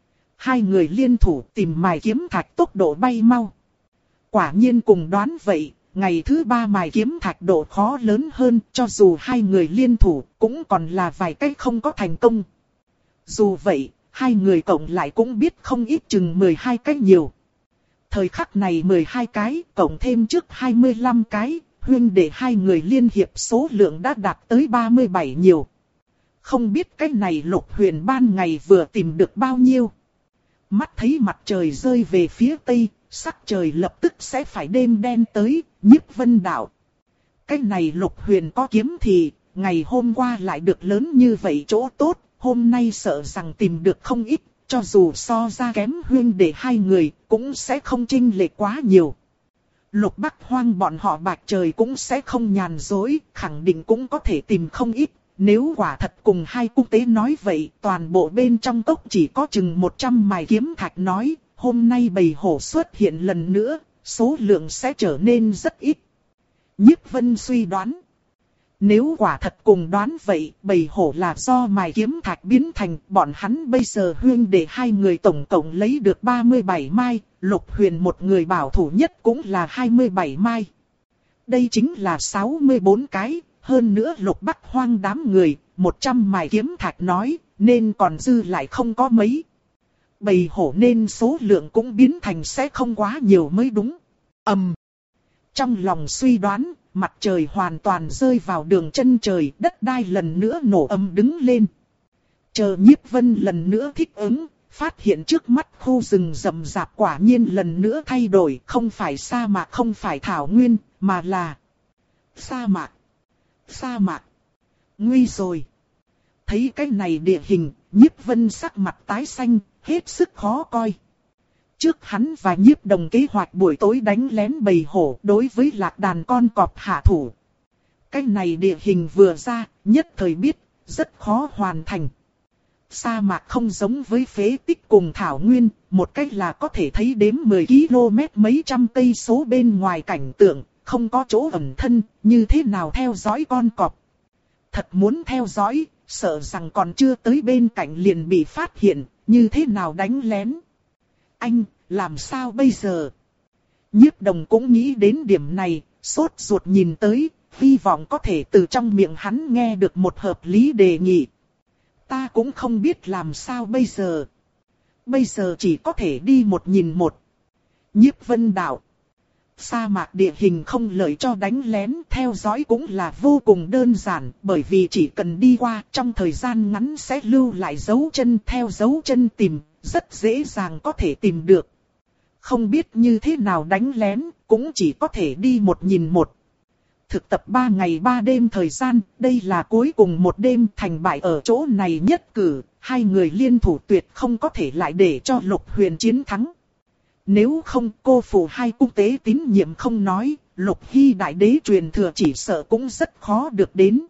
Hai người liên thủ tìm mài kiếm thạch tốc độ bay mau. Quả nhiên cùng đoán vậy, ngày thứ ba mài kiếm thạch độ khó lớn hơn, cho dù hai người liên thủ cũng còn là vài cách không có thành công. Dù vậy, hai người cộng lại cũng biết không ít chừng mười hai cái nhiều. Thời khắc này mười hai cái, cộng thêm trước hai mươi lăm cái, huyên để hai người liên hiệp số lượng đã đạt tới ba mươi bảy nhiều. Không biết cái này Lục Huyền ban ngày vừa tìm được bao nhiêu. Mắt thấy mặt trời rơi về phía tây, sắc trời lập tức sẽ phải đêm đen tới, Nhiếp Vân đạo. Cái này Lục Huyền có kiếm thì, ngày hôm qua lại được lớn như vậy chỗ tốt, hôm nay sợ rằng tìm được không ít, cho dù so ra kém huyên để hai người, cũng sẽ không chênh lệch quá nhiều. Lục Bắc Hoang bọn họ bạch trời cũng sẽ không nhàn dối, khẳng định cũng có thể tìm không ít. Nếu quả thật cùng hai cung tế nói vậy, toàn bộ bên trong cốc chỉ có chừng một trăm mài kiếm thạch nói, hôm nay bầy hổ xuất hiện lần nữa, số lượng sẽ trở nên rất ít. Nhiếp Vân suy đoán. Nếu quả thật cùng đoán vậy, bầy hổ là do mài kiếm thạch biến thành, bọn hắn bây giờ huyên để hai người tổng cộng lấy được ba mươi bảy mai, Lục Huyền một người bảo thủ nhất cũng là hai mươi bảy mai. Đây chính là sáu mươi bốn cái, hơn nữa Lục Bắc Hoang đám người, một trăm mài kiếm thạch nói, nên còn dư lại không có mấy. Bầy hổ nên số lượng cũng biến thành sẽ không quá nhiều mới đúng. Ầm. Um. Trong lòng suy đoán, mặt trời hoàn toàn rơi vào đường chân trời, đất đai lần nữa nổ ầm đứng lên. Chờ Nhiếp Vân lần nữa thích ứng, phát hiện trước mắt khu rừng rậm rạp quả nhiên lần nữa thay đổi, không phải sa mạc, không phải thảo nguyên, mà là sa mạc. Sa mạc. Nguy rồi. Thấy cái này địa hình, Nhiếp Vân sắc mặt tái xanh, hết sức khó coi. Trước hắn và Nhiếp Đồng kế hoạch buổi tối đánh lén bầy hổ đối với lạc đàn con cọp hạ thủ. Cái này địa hình vừa ra, nhất thời biết, rất khó hoàn thành. Sa mạc không giống với phế tích cùng thảo nguyên, một cách là có thể thấy đếm mười ki lô mét mấy trăm cây số bên ngoài cảnh tượng, không có chỗ ẩn thân, như thế nào theo dõi con cọp. Thật muốn theo dõi, sợ rằng còn chưa tới bên cạnh liền bị phát hiện, như thế nào đánh lén. Anh, làm sao bây giờ? Nhiếp Đồng cũng nghĩ đến điểm này, sốt ruột nhìn tới, hy vọng có thể từ trong miệng hắn nghe được một hợp lý đề nghị. Ta cũng không biết làm sao bây giờ. Bây giờ chỉ có thể đi một nhìn một. Nhiếp Vân đạo. Sa mạc địa hình không lợi cho đánh lén, theo dõi cũng là vô cùng đơn giản, bởi vì chỉ cần đi qua trong thời gian ngắn sẽ lưu lại dấu chân, theo dấu chân tìm, rất dễ dàng có thể tìm được. Không biết như thế nào đánh lén, cũng chỉ có thể đi một nhìn một. Thực tập ba ngày ba đêm thời gian, đây là cuối cùng một đêm, thành bại ở chỗ này nhất cử, hai người liên thủ tuyệt không có thể lại để cho Lục Huyền chiến thắng. Nếu không cô phụ hai cung tế tín nhiệm không nói, Lục Hy đại đế truyền thừa chỉ sợ cũng rất khó được đến.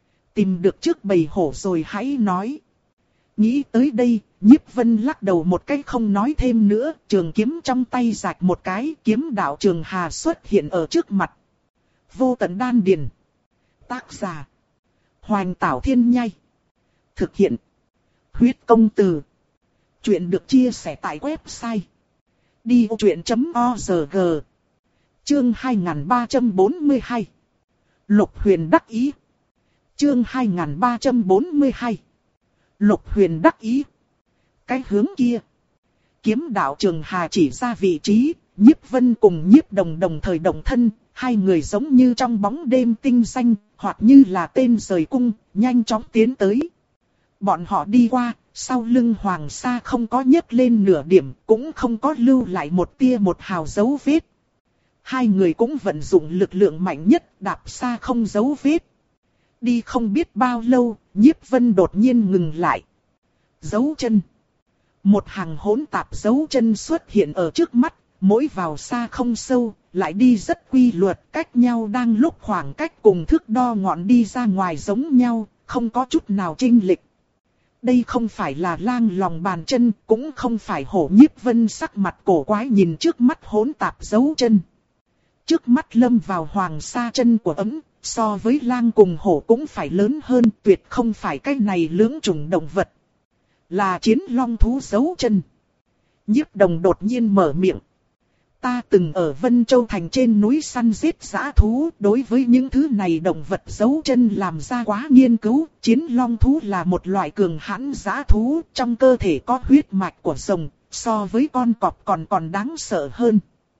Tìm được trước bầy hổ rồi hãy nói. Nghĩ tới đây, Nhiếp Vân lắc đầu một cái không nói thêm nữa, trường kiếm trong tay rạch một cái, kiếm đạo Trường Hà xuất hiện ở trước mặt. Vô tận đan điền. Tác giả. Hoành Tảo Thiên Nhai. Thực hiện. Huyết công từ. Chuyện được chia sẻ tại website đi vô chuyện chấm org. Chương hai nghìn ba trăm bốn mươi hai. Lục Huyền đắc ý. Chương hai nghìn ba trăm bốn mươi hai. Lục Huyền đắc ý. Cái hướng kia. Kiếm đạo Trường Hà chỉ ra vị trí, Nhiếp Vân cùng Nhiếp Đồng đồng thời động thân, hai người giống như trong bóng đêm tinh xanh, hoặc như là tên rời cung, nhanh chóng tiến tới. Bọn họ đi qua, sau lưng Hoàng Sa không có nhấc lên nửa điểm, cũng không có lưu lại một tia một hào dấu vết. Hai người cũng vận dụng lực lượng mạnh nhất, đạp xa không dấu vết. Đi không biết bao lâu, Nhiếp Vân đột nhiên ngừng lại. Dấu chân. Một hàng hỗn tạp dấu chân xuất hiện ở trước mắt, mỗi vào xa không sâu, lại đi rất quy luật, cách nhau đang lúc khoảng cách cùng thước đo ngọn đi ra ngoài giống nhau, không có chút nào chênh lệch. Đây không phải là lang lòng bàn chân, cũng không phải hổ. Nhiếp Vân sắc mặt cổ quái nhìn trước mắt hỗn tạp dấu chân. Trước mắt lâm vào Hoàng Sa chân của ấm, so với lang cùng hổ cũng phải lớn hơn, tuyệt không phải cái này lưỡng chủng động vật. Là chiến long thú dấu chân. Nhiếp Đồng đột nhiên mở miệng. Ta từng ở Vân Châu Thành trên núi săn giết dã thú, đối với những thứ này động vật dấu chân làm ra quá nghiên cứu. Chiến long thú là một loại cường hãn dã thú, trong cơ thể có huyết mạch của rồng, so với con cọp còn còn đáng sợ hơn.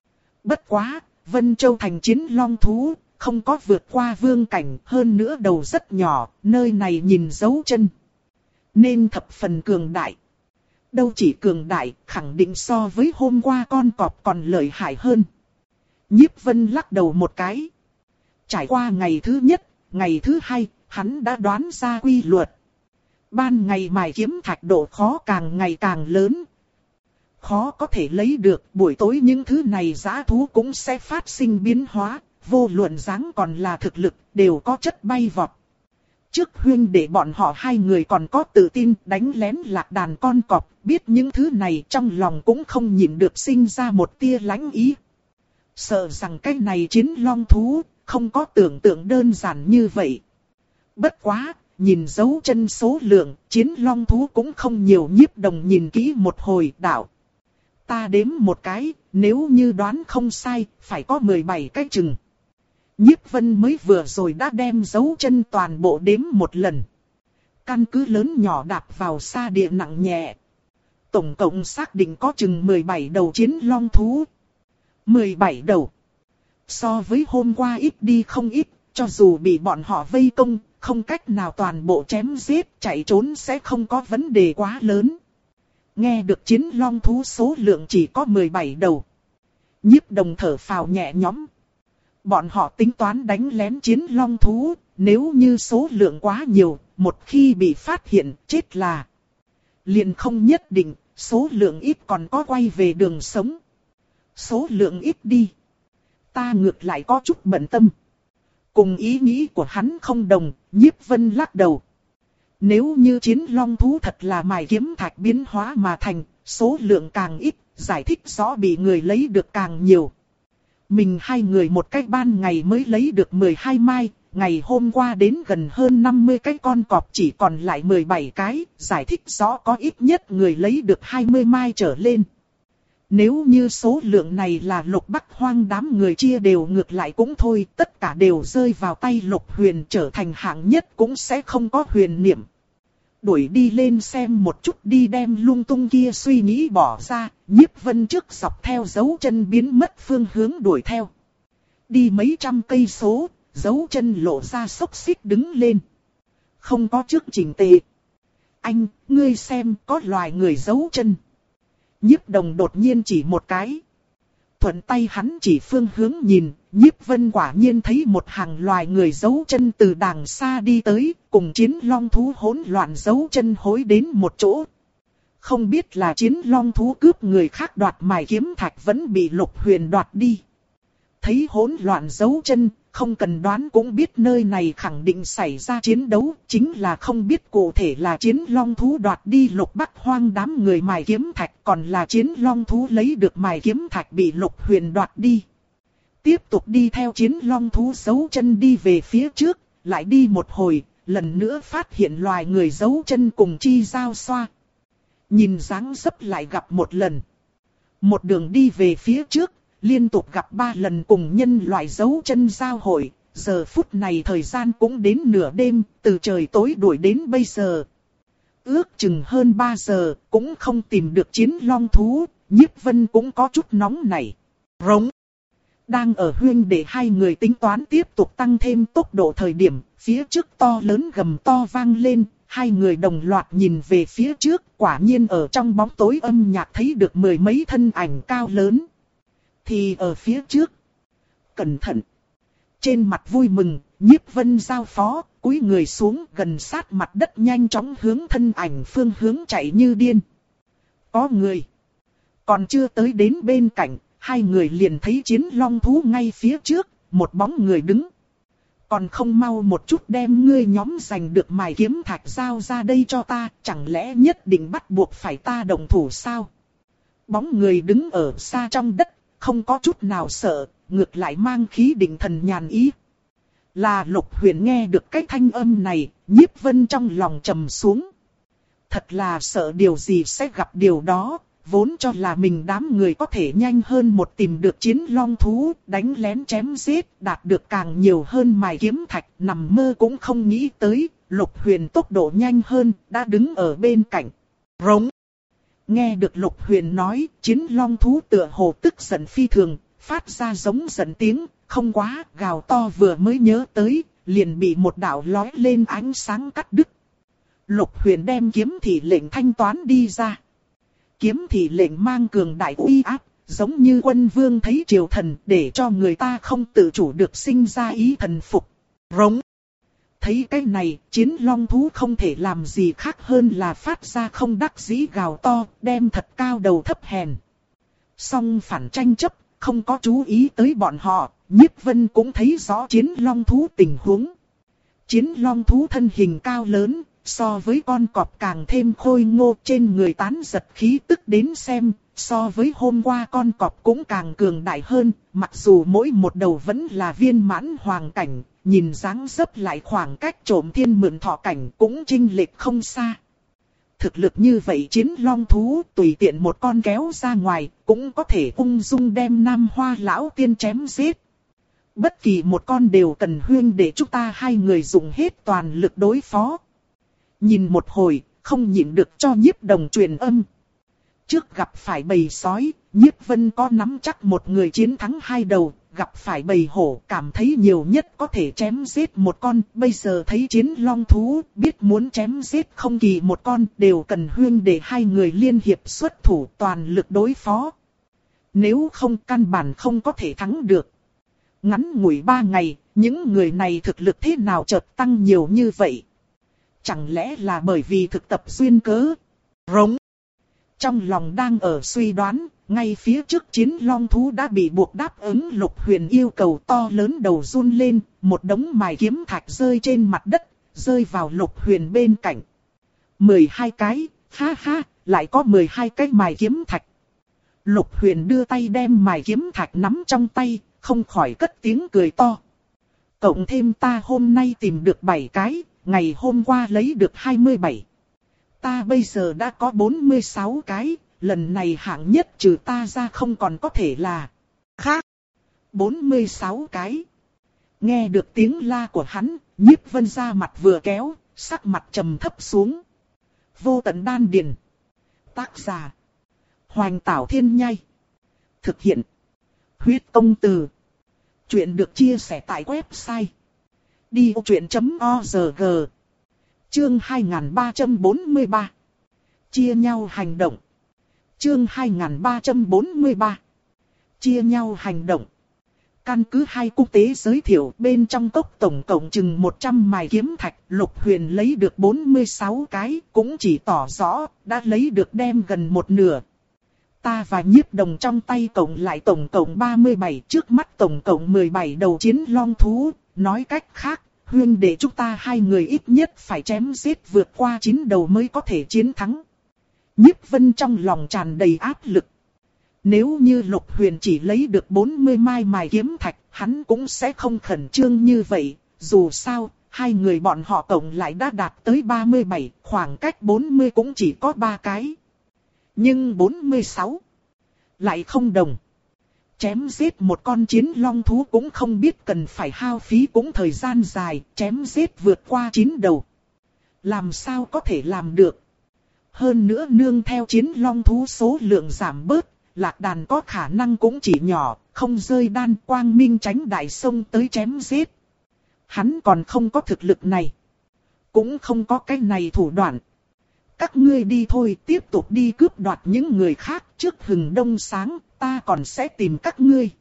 Bất quá, Vân Châu Thành chiến long thú, không có vượt qua vương cảnh, hơn nữa đầu rất nhỏ, nơi này nhìn dấu chân nên thập phần cường đại. Đâu chỉ cường đại, khẳng định so với hôm qua con cọp còn lợi hại hơn. Nhiếp Vân lắc đầu một cái. Trải qua ngày thứ nhất, ngày thứ hai, hắn đã đoán ra quy luật. Ban ngày mài kiếm thạch độ khó càng ngày càng lớn. Khó có thể lấy được, buổi tối những thứ này dã thú cũng sẽ phát sinh biến hóa, vô luận dáng còn là thực lực, đều có chất bay vọt. Trước huynh để bọn họ hai người còn có tự tin đánh lén lạc đàn con cọp, biết những thứ này trong lòng cũng không nhịn được sinh ra một tia lãnh ý. Sợ rằng cái này chiến long thú, không có tưởng tượng đơn giản như vậy. Bất quá, nhìn dấu chân số lượng, chiến long thú cũng không nhiều. Nhiếp Đồng nhìn kỹ một hồi đạo. Ta đếm một cái, nếu như đoán không sai, phải có mười bảy cái chừng. Nhiếp Vân mới vừa rồi đã đem dấu chân toàn bộ đếm một lần. Căn cứ lớn nhỏ đạp vào xa địa nặng nhẹ. Tổng cộng xác định có chừng mười bảy đầu chiến long thú. mười bảy đầu. So với hôm qua ít đi không ít, cho dù bị bọn họ vây công, không cách nào toàn bộ chém giết, chạy trốn sẽ không có vấn đề quá lớn. Nghe được chiến long thú số lượng chỉ có mười bảy đầu. Nhiếp Đồng thở phào nhẹ nhõm. Bọn họ tính toán đánh lén chiến long thú, nếu như số lượng quá nhiều, một khi bị phát hiện, chết là. Liền không nhất định, số lượng ít còn có quay về đường sống. Số lượng ít đi. Ta ngược lại có chút bận tâm. Cùng ý nghĩ của hắn không đồng, Nhiếp Vân lắc đầu. Nếu như chiến long thú thật là mài kiếm thạch biến hóa mà thành, số lượng càng ít, giải thích rõ bị người lấy được càng nhiều. Mình hai người một cách ban ngày mới lấy được mười hai mai, ngày hôm qua đến gần hơn năm mươi cái con cọp chỉ còn lại mười bảy cái, giải thích rõ có ít nhất người lấy được hai mươi mai trở lên. Nếu như số lượng này là Lục Bắc Hoang đám người chia đều ngược lại cũng thôi, tất cả đều rơi vào tay Lục Huyền trở thành hạng nhất cũng sẽ không có huyền niệm. Đuổi đi lên xem một chút đi đem lung tung kia suy nghĩ bỏ ra, Nhiếp Vân trước dọc theo dấu chân biến mất phương hướng đuổi theo. Đi mấy trăm cây số, dấu chân lộ ra xốc xích đứng lên. Không có trước chỉnh tề. Anh, ngươi xem có loài người dấu chân. Nhiếp Đồng đột nhiên chỉ một cái. Thuận tay hắn chỉ phương hướng nhìn, Nhiếp Vân quả nhiên thấy một hàng loài người dấu chân từ đàng xa đi tới, cùng chiến long thú hỗn loạn dấu chân hối đến một chỗ. Không biết là chiến long thú cướp người khác đoạt mài kiếm thạch vẫn bị Lục Huyền đoạt đi. Thấy hỗn loạn dấu chân, không cần đoán cũng biết nơi này khẳng định xảy ra chiến đấu, chính là không biết cụ thể là chiến long thú đoạt đi Lục Bắc Hoang đám người mài kiếm thạch, còn là chiến long thú lấy được mài kiếm thạch bị Lục Huyền đoạt đi. Tiếp tục đi theo chiến long thú dấu chân đi về phía trước, lại đi một hồi, lần nữa phát hiện loài người dấu chân cùng chi giao xoa. Nhìn dáng dấp lại gặp một lần. Một đường đi về phía trước, liên tục gặp ba lần cùng nhân loại dấu chân giao hội, giờ phút này thời gian cũng đến nửa đêm, từ trời tối đuổi đến bây giờ. Ước chừng hơn ba giờ, cũng không tìm được chiến long thú, Nhiếp Vân cũng có chút nóng nảy. Rống. Đang ở huyên để hai người tính toán tiếp tục tăng thêm tốc độ thời điểm, phía trước to lớn gầm to vang lên, hai người đồng loạt nhìn về phía trước, quả nhiên ở trong bóng tối âm nhạc thấy được mười mấy thân ảnh cao lớn. Thì ở phía trước. Cẩn thận. Trên mặt vui mừng, Nhiếp Vân giao phó, cúi người xuống gần sát mặt đất nhanh chóng hướng thân ảnh phương hướng chạy như điên. Có người. Còn chưa tới đến bên cạnh, hai người liền thấy chiến long thú ngay phía trước, một bóng người đứng. Còn không mau một chút đem ngươi nhóm giành được mài kiếm thạch giao ra đây cho ta, chẳng lẽ nhất định bắt buộc phải ta động thủ sao? Bóng người đứng ở xa trong đất, không có chút nào sợ, ngược lại mang khí định thần nhàn ý. Là Lục Huyền nghe được cái thanh âm này, Nhiếp Vân trong lòng trầm xuống. Thật là sợ điều gì sẽ gặp điều đó, vốn cho là mình đám người có thể nhanh hơn một tìm được chiến long thú, đánh lén chém giết, đạt được càng nhiều hơn mài kiếm thạch, nằm mơ cũng không nghĩ tới, Lục Huyền tốc độ nhanh hơn, đã đứng ở bên cạnh. Rống. Nghe được Lục Huyền nói, chiến long thú tựa hồ tức giận phi thường, phát ra giống giận tiếng, không quá, gào to vừa mới nhớ tới, liền bị một đạo lóe lên ánh sáng cắt đứt. Lục Huyền đem kiếm thị lệnh thanh toán đi ra. Kiếm thị lệnh mang cường đại uy áp, giống như quân vương thấy triều thần, để cho người ta không tự chủ được sinh ra ý thần phục. Rống. Thấy cái này, chiến long thú không thể làm gì khác hơn là phát ra không đắc dĩ gào to, đem thật cao đầu thấp hèn. Song phản tranh chấp, không có chú ý tới bọn họ, Nhiếp Vân cũng thấy rõ chiến long thú tình huống. Chiến long thú thân hình cao lớn, so với con cọp càng thêm khôi ngô, trên người tán giật khí tức đến xem, so với hôm qua con cọp cũng càng cường đại hơn, mặc dù mỗi một đầu vẫn là viên mãn hoàng cảnh, nhìn dáng dấp lại khoảng cách trộm thiên mượn thọ cảnh cũng chênh lệch không xa. Thực lực như vậy chiến long thú tùy tiện một con kéo ra ngoài, cũng có thể ung dung đem Nam Hoa lão tiên chém giết. Bất kỳ một con đều cần huyên để chúng ta hai người dùng hết toàn lực đối phó. Nhìn một hồi, không nhịn được cho Nhiếp Đồng truyền âm. Trước gặp phải bầy sói, Nhiếp Vân có nắm chắc một người chiến thắng hai đầu, gặp phải bầy hổ cảm thấy nhiều nhất có thể chém giết một con. Bây giờ thấy chiến long thú, biết muốn chém giết không kỳ một con, đều cần huyên để hai người liên hiệp xuất thủ toàn lực đối phó. Nếu không căn bản không có thể thắng được. Ngắn ngủi ba ngày, những người này thực lực thế nào chợt tăng nhiều như vậy? Chẳng lẽ là bởi vì thực tập duyên cớ? Rống. Trong lòng đang ở suy đoán, ngay phía trước chiến long thú đã bị buộc đáp ứng Lục Huyền yêu cầu, to lớn đầu run lên, một đống mài kiếm thạch rơi trên mặt đất, rơi vào Lục Huyền bên cạnh. mười hai cái, ha ha, lại có mười hai cái mài kiếm thạch. Lục Huyền đưa tay đem mài kiếm thạch nắm trong tay, không khỏi cất tiếng cười to. Cộng thêm ta hôm nay tìm được bảy cái, ngày hôm qua lấy được hai mươi bảy. Ta bây giờ đã có bốn mươi sáu cái, lần này hạng nhất trừ ta ra không còn có thể là khác. bốn mươi sáu cái. Nghe được tiếng la của hắn, Nhiếp Vân ra mặt vừa kéo, sắc mặt trầm thấp xuống. Vô Tận Đan Điền. Tác giả: Hoành Tảo Thiên Nhai. Thực hiện: Huyết Công Từ. Chuyện được chia sẻ tại website đi ô chuyện chấm org. Chương hai nghìn ba trăm bốn mươi ba. Chia nhau hành động. Chương hai nghìn ba trăm bốn mươi ba. Chia nhau hành động. Căn cứ hai quốc tế giới thiệu, bên trong cốc tổng cộng chừng một trăm mài kiếm thạch, Lục Huyền lấy được bốn mươi sáu cái, cũng chỉ tỏ rõ đã lấy được đem gần một nửa. Ta và Nhiếp Đồng trong tay cộng lại tổng cộng ba mươi bảy, trước mắt tổng cộng mười bảy đầu chiến long thú. Nói cách khác, huynh đệ chúng ta hai người ít nhất phải chém giết vượt qua chín đầu mới có thể chiến thắng. Nhiếp Vân trong lòng tràn đầy áp lực. Nếu như Lục Huyền chỉ lấy được bốn mươi mai mài kiếm thạch, hắn cũng sẽ không khẩn trương như vậy. Dù sao, hai người bọn họ cộng lại đã đạt tới ba mươi bảy, khoảng cách bốn mươi cũng chỉ có ba cái. Nhưng bốn mươi sáu lại không đồng. Chém giết một con chiến long thú cũng không biết cần phải hao phí cũng thời gian dài, chém giết vượt qua chín đầu. Làm sao có thể làm được? Hơn nữa nương theo chiến long thú số lượng giảm bớt, lạc đàn có khả năng cũng chỉ nhỏ, không rơi đan, quang minh tránh đại sông tới chém giết. Hắn còn không có thực lực này. Cũng không có cái này thủ đoạn. Các ngươi đi thôi, tiếp tục đi cướp đoạt những người khác, trước hừng đông sáng, ta còn sẽ tìm các ngươi.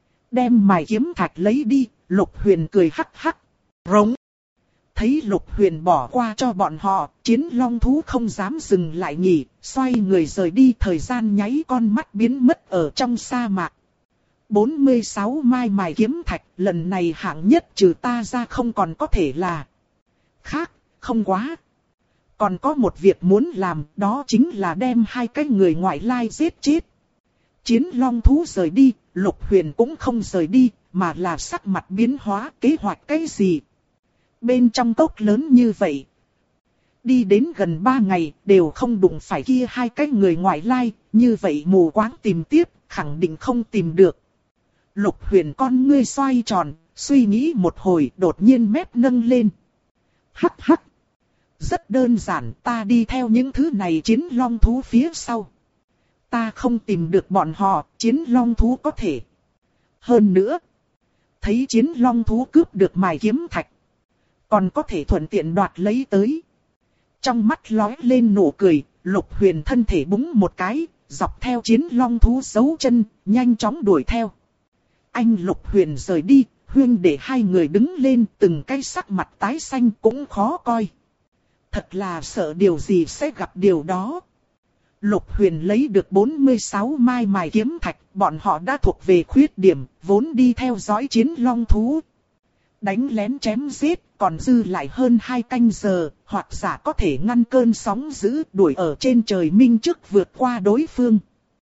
Đem mài kiếm thạch lấy đi, Lục Huyền cười hắc hắc. Rống. Thấy Lục Huyền bỏ qua cho bọn họ, chiến long thú không dám dừng lại nghỉ, xoay người rời đi, thời gian nháy con mắt biến mất ở trong sa mạc. bốn mươi sáu mai mài kiếm thạch, lần này hạng nhất trừ ta ra không còn có thể là khác, không quá. Còn có một việc muốn làm, đó chính là đem hai cái người ngoại lai giết chết. Chiến long thú rời đi, Lục Huyền cũng không rời đi, mà là sắc mặt biến hóa, kế hoạch cái gì. Bên trong cốc lớn như vậy, đi đến gần ba ngày, đều không đụng phải kia hai cái người ngoại lai, như vậy mù quáng tìm tiếp, khẳng định không tìm được. Lục Huyền con ngươi xoay tròn, suy nghĩ một hồi, đột nhiên mép nâng lên. Hắc hắc. Rất đơn giản, ta đi theo những thứ này chiến long thú phía sau. Ta không tìm được bọn họ, chiến long thú có thể. Hơn nữa, thấy chiến long thú cướp được mài kiếm thạch, còn có thể thuận tiện đoạt lấy tới. Trong mắt lóe lên nụ cười, Lục Huyền thân thể búng một cái, dọc theo chiến long thú giấu chân, nhanh chóng đuổi theo. Anh Lục Huyền rời đi, huynh để hai người đứng lên, từng cái sắc mặt tái xanh cũng khó coi. Thật là sợ điều gì sẽ gặp điều đó. Lục Huyền lấy được bốn mươi sáu mai mài kiếm thạch, bọn họ đã thuộc về khuyết điểm, vốn đi theo dõi chiến long thú. Đánh lén chém giết, còn dư lại hơn hai canh giờ, hoặc giả có thể ngăn cơn sóng dữ đuổi ở trên trời minh trước vượt qua đối phương.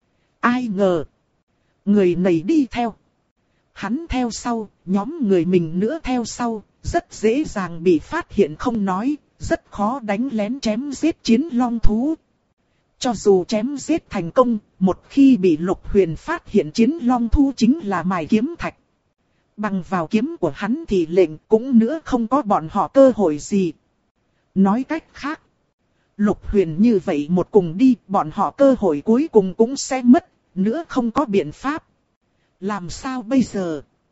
Ai ngờ, người này đi theo. Hắn theo sau, nhóm người mình nữa theo sau, rất dễ dàng bị phát hiện không nói, rất khó đánh lén chém giết chiến long thú. Cho dù chém giết thành công, một khi bị Lục Huyền phát hiện chiến long thú chính là mài kiếm thạch. Bằng vào kiếm của hắn thì lệnh cũng nữa không có bọn họ cơ hội gì. Nói cách khác, Lục Huyền như vậy một cùng đi, bọn họ cơ hội cuối cùng cũng sẽ mất, nữa không có biện pháp. Làm sao bây giờ?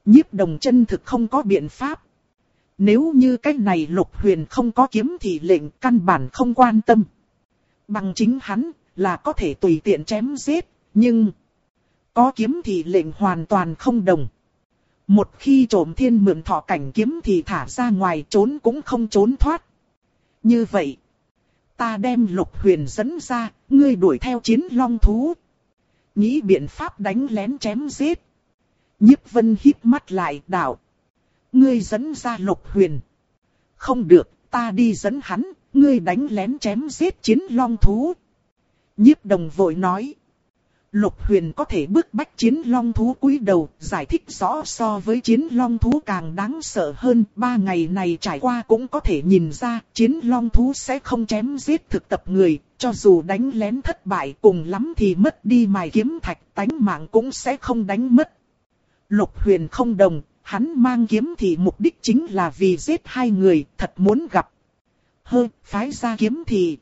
Nhiếp Đồng chân thực không có biện pháp. Nếu như cái này Lục Huyền không có kiếm thì lệnh căn bản không quan tâm. Bằng chính hắn là có thể tùy tiện chém giết, nhưng có kiếm thì lệnh hoàn toàn không đồng. Một khi trộm thiên mượn thọ cảnh kiếm thì thả ra ngoài trốn cũng không trốn thoát. Như vậy, ta đem Lục Huyền dẫn ra, ngươi đuổi theo chiến long thú. Nghĩ biện pháp đánh lén chém giết. Nhiếp Vân híp mắt lại đạo. Ngươi dẫn ra Lục Huyền. Không được, ta đi dẫn hắn, ngươi đánh lén chém giết chiến long thú. Nhiếp Đồng vội nói. Lục Huyền có thể bức bách chiến long thú cúi đầu, giải thích rõ so với chiến long thú càng đáng sợ hơn. Ba ngày này trải qua cũng có thể nhìn ra, chiến long thú sẽ không chém giết thực tập người, cho dù đánh lén thất bại cùng lắm thì mất đi mài kiếm thạch, tánh mạng cũng sẽ không đánh mất. Lục Huyền không đồng, hắn mang kiếm thì mục đích chính là vì giết hai người, thật muốn gặp. Hơ, phái ra kiếm thì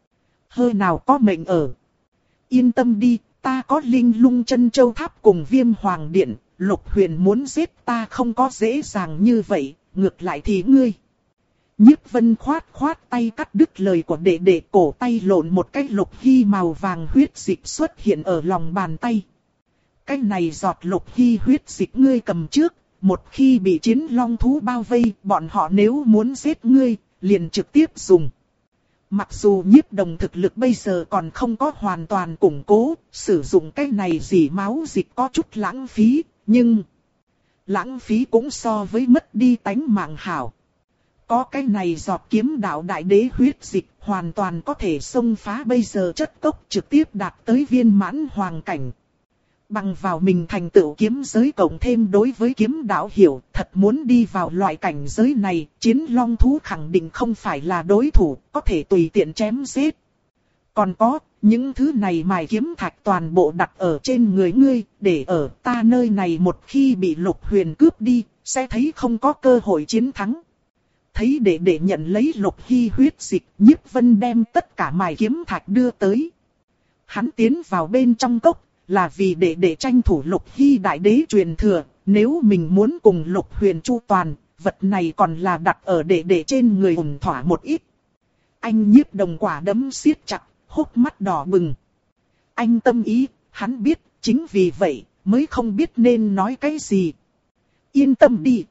hơ nào có mệnh ở. Yên tâm đi. Ta có Linh Lung Chân Châu Tháp cùng Viêm Hoàng Điện, Lục Huyền muốn giết ta không có dễ dàng như vậy, ngược lại thì ngươi. Nhiếp Vân khoát khoát tay cắt đứt lời của đệ đệ, cổ tay lộn một cái lục hy màu vàng huyết dịch xuất hiện ở lòng bàn tay. Cái này giọt lục hy huyết dịch ngươi cầm trước, một khi bị chiến long thú bao vây, bọn họ nếu muốn giết ngươi, liền trực tiếp dùng. Mặc dù Nhiếp Đồng thực lực bây giờ còn không có hoàn toàn củng cố, sử dụng cái này dỉ máu dịch có chút lãng phí, nhưng lãng phí cũng so với mất đi tánh mạng hảo. Có cái này giọt kiếm đạo đại đế huyết dịch hoàn toàn có thể xông phá bây giờ chất cốc trực tiếp đạt tới viên mãn hoàng cảnh. Bằng vào mình thành tựu kiếm giới cộng thêm đối với kiếm đạo hiểu, thật muốn đi vào loại cảnh giới này, chiến long thú khẳng định không phải là đối thủ, có thể tùy tiện chém giết. Còn có, những thứ này mài kiếm thạch toàn bộ đặt ở trên người ngươi, để ở ta nơi này một khi bị Lục Huyền cướp đi, sẽ thấy không có cơ hội chiến thắng. Thấy để để nhận lấy Lục Hy huyết dịch, Nhiếp Vân đem tất cả mài kiếm thạch đưa tới. Hắn tiến vào bên trong cốc, là vì để để tranh thủ Lục Hy đại đế truyền thừa, nếu mình muốn cùng Lục Huyền chu toàn, vật này còn là đặt ở để để trên người ổn thỏa một ít. Anh Nhiếp Đồng quả đấm siết chặt, hốc mắt đỏ bừng. Anh tâm ý, hắn biết, chính vì vậy, mới không biết nên nói cái gì. Yên tâm đi.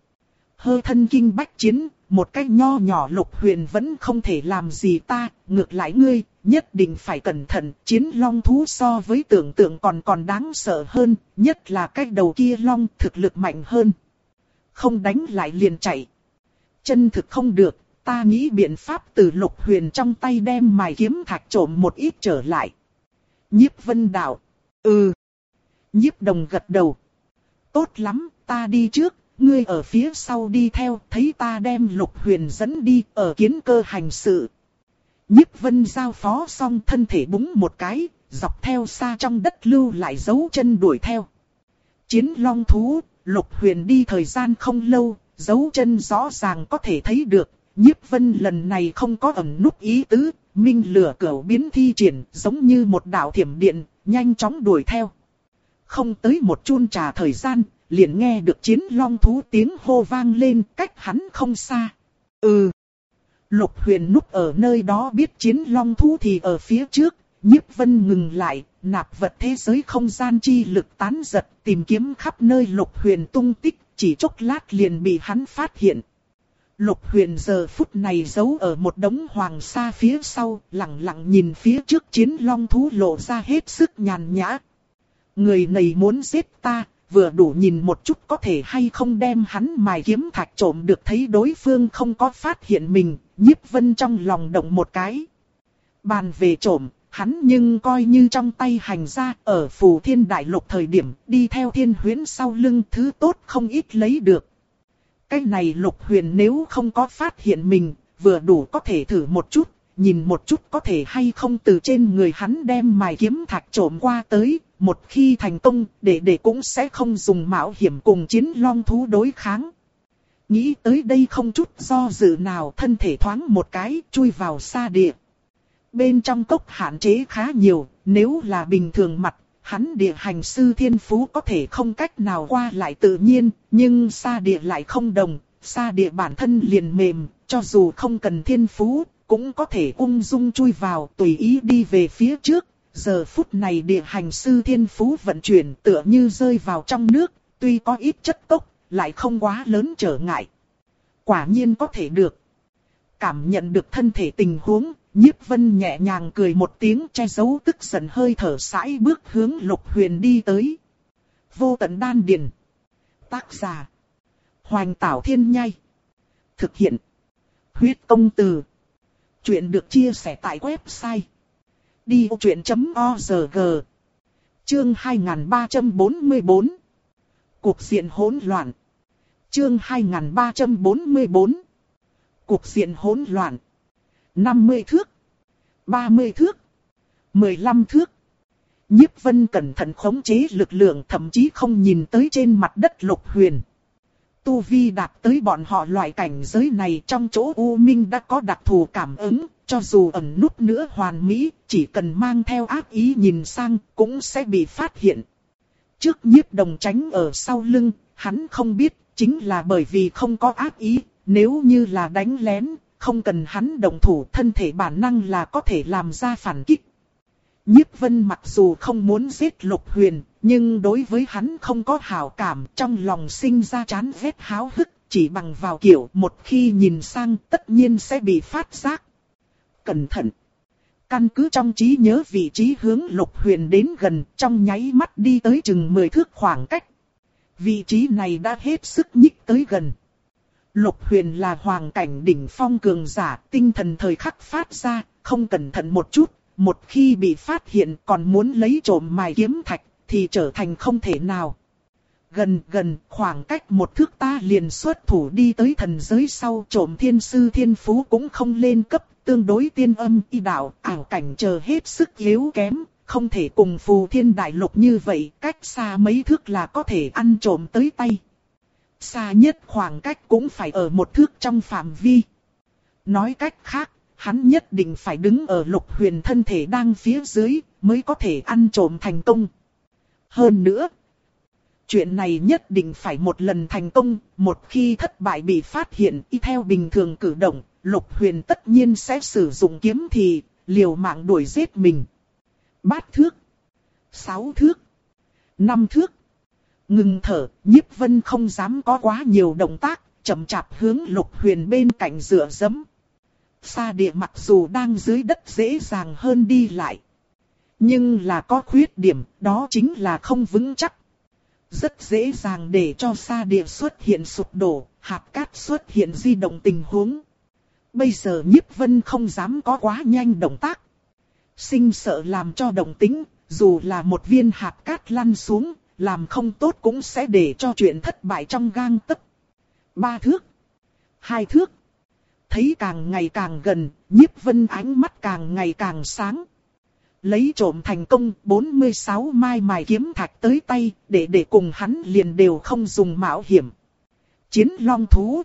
Hơ thân kinh bách chiến, một cái nho nhỏ Lục Huyền vẫn không thể làm gì ta, ngược lại ngươi, nhất định phải cẩn thận, chiến long thú so với tưởng tượng còn còn đáng sợ hơn, nhất là cái đầu kia long thực lực mạnh hơn. Không đánh lại liền chạy. Chân thực không được, ta nghĩ biện pháp từ Lục Huyền trong tay đem mài kiếm thạch trộm một ít trở lại. Nhiếp Vân đạo. Ừ. Nhiếp Đồng gật đầu. Tốt lắm, ta đi trước. Ngươi ở phía sau đi theo, thấy ta đem Lục Huyền dẫn đi, ở kiến cơ hành sự. Nhiếp Vân giao phó xong thân thể búng một cái, dọc theo xa trong đất lưu lại dấu chân đuổi theo. Chiến long thú, Lục Huyền đi thời gian không lâu, dấu chân rõ ràng có thể thấy được. Nhiếp Vân lần này không có ẩn núp ý tứ, minh lửa cửu biến thi triển, giống như một đạo thiểm điện, nhanh chóng đuổi theo. Không tới một chun trà thời gian, liền nghe được chiến long thú tiếng hô vang lên cách hắn không xa. Ừ. Lục Huyền núp ở nơi đó biết chiến long thú thì ở phía trước, Nhiếp Vân ngừng lại, nạp vật thế giới không gian chi lực tán giật, tìm kiếm khắp nơi Lục Huyền tung tích, chỉ chốc lát liền bị hắn phát hiện. Lục Huyền giờ phút này giấu ở một đống hoàng sa phía sau, lặng lặng nhìn phía trước chiến long thú lộ ra hết sức nhàn nhã. Người này muốn giết ta, vừa đủ nhìn một chút có thể hay không đem hắn mài kiếm thạch trộm được, thấy đối phương không có phát hiện mình, Nhiếp Vân trong lòng động một cái. Bàn về trộm, hắn nhưng coi như trong tay hành ra, ở Phù Thiên Đại Lục thời điểm, đi theo Thiên Huyễn sau lưng thứ tốt không ít lấy được. Cái này Lục Huyền nếu không có phát hiện mình, vừa đủ có thể thử một chút, nhìn một chút có thể hay không từ trên người hắn đem mài kiếm thạch trộm qua tới. Một khi thành công, đệ đệ cũng sẽ không dùng mạo hiểm cùng chiến long thú đối kháng. Nghĩ tới đây không chút do dự nào, thân thể thoáng một cái, chui vào sa địa. Bên trong cốc hạn chế khá nhiều, nếu là bình thường mặt, hắn địa hành sư thiên phú có thể không cách nào qua lại tự nhiên, nhưng sa địa lại không đồng, sa địa bản thân liền mềm, cho dù không cần thiên phú, cũng có thể ung dung chui vào tùy ý đi về phía trước. Giờ phút này địa hành sư thiên phú vận chuyển tựa như rơi vào trong nước, tuy có ít chất tốc, lại không quá lớn trở ngại. Quả nhiên có thể được. Cảm nhận được thân thể tình huống, Nhiếp Vân nhẹ nhàng cười một tiếng che giấu tức giận hơi thở sải bước hướng Lục Huyền đi tới. Vô tận đan điền. Tác giả. Hoành Tảo Thiên Nhai. Thực hiện. Huyết Công Từ. Chuyện được chia sẻ tại website. đi ô chuyện chấm o rờ giê. Chương hai nghìn ba trăm bốn mươi bốn. Cuộc diện hỗn loạn. Chương hai nghìn ba trăm bốn mươi bốn. Cuộc diện hỗn loạn. năm mươi thước. ba mươi thước. mười lăm thước. Nhiếp Vân cẩn thận khống chế lực lượng, thậm chí không nhìn tới trên mặt đất Lục Huyền. Tu vi đạt tới bọn họ loại cảnh giới này, trong chỗ U Minh đã có đặc thù cảm ứng, cho dù ẩn nút nữa hoàn mỹ, chỉ cần mang theo ác ý nhìn sang, cũng sẽ bị phát hiện. Trước Nhiếp Đồng tránh ở sau lưng, hắn không biết, chính là bởi vì không có ác ý, nếu như là đánh lén, không cần hắn động thủ, thân thể bản năng là có thể làm ra phản kích. Nhiếp Vân mặc dù không muốn giết Lục Huyền, nhưng đối với hắn không có hảo cảm, trong lòng sinh ra chán ghét háo hức, chỉ bằng vào kiểu một khi nhìn sang tất nhiên sẽ bị phát giác. Cẩn thận! Căn cứ trong trí nhớ vị trí hướng Lục Huyền đến gần, trong nháy mắt đi tới chừng mười thước khoảng cách. Vị trí này đã hết sức nhích tới gần. Lục Huyền là hoàng cảnh đỉnh phong cường giả, tinh thần thời khắc phát ra, không cẩn thận một chút, một khi bị phát hiện còn muốn lấy trộm mài kiếm thạch, thì trở thành không thể nào. Gần gần, khoảng cách một thước ta liền xuất thủ đi tới thần giới sau, trộm thiên sư thiên phú cũng không lên cấp, tương đối tiên âm y đạo, ảo cảnh chờ hết sức yếu kém, không thể cùng phù thiên đại lục như vậy, cách xa mấy thước là có thể ăn trộm tới tay. Xa nhất khoảng cách cũng phải ở một thước trong phạm vi. Nói cách khác, hắn nhất định phải đứng ở Lục Huyền thân thể đang phía dưới, mới có thể ăn trộm thành công. Hơn nữa, chuyện này nhất định phải một lần thành công, một khi thất bại bị phát hiện, y theo bình thường cử động, Lục Huyền tất nhiên sẽ sử dụng kiếm thì, liều mạng đuổi giết mình. Bát thước, sáu thước, năm thước. Ngừng thở, Nhiếp Vân không dám có quá nhiều động tác, chậm chạp hướng Lục Huyền bên cạnh dựa dẫm. Sa địa mặc dù đang dưới đất dễ dàng hơn đi lại, nhưng là có khuyết điểm, đó chính là không vững chắc. Rất dễ dàng để cho sa địa xuất hiện sụp đổ, hạt cát xuất hiện di động tình huống. Bây giờ Nhiếp Vân không dám có quá nhanh động tác. Sinh sợ làm cho động tĩnh, dù là một viên hạt cát lăn xuống, làm không tốt cũng sẽ để cho chuyện thất bại trong gang tấc. Ba thước, hai thước. Thấy càng ngày càng gần, Nhiếp Vân ánh mắt càng ngày càng sáng. Lấy trộm thành công, bốn mươi sáu mai mài kiếm thạch tới tay, để để cùng hắn liền đều không dùng mạo hiểm. Chiến long thú.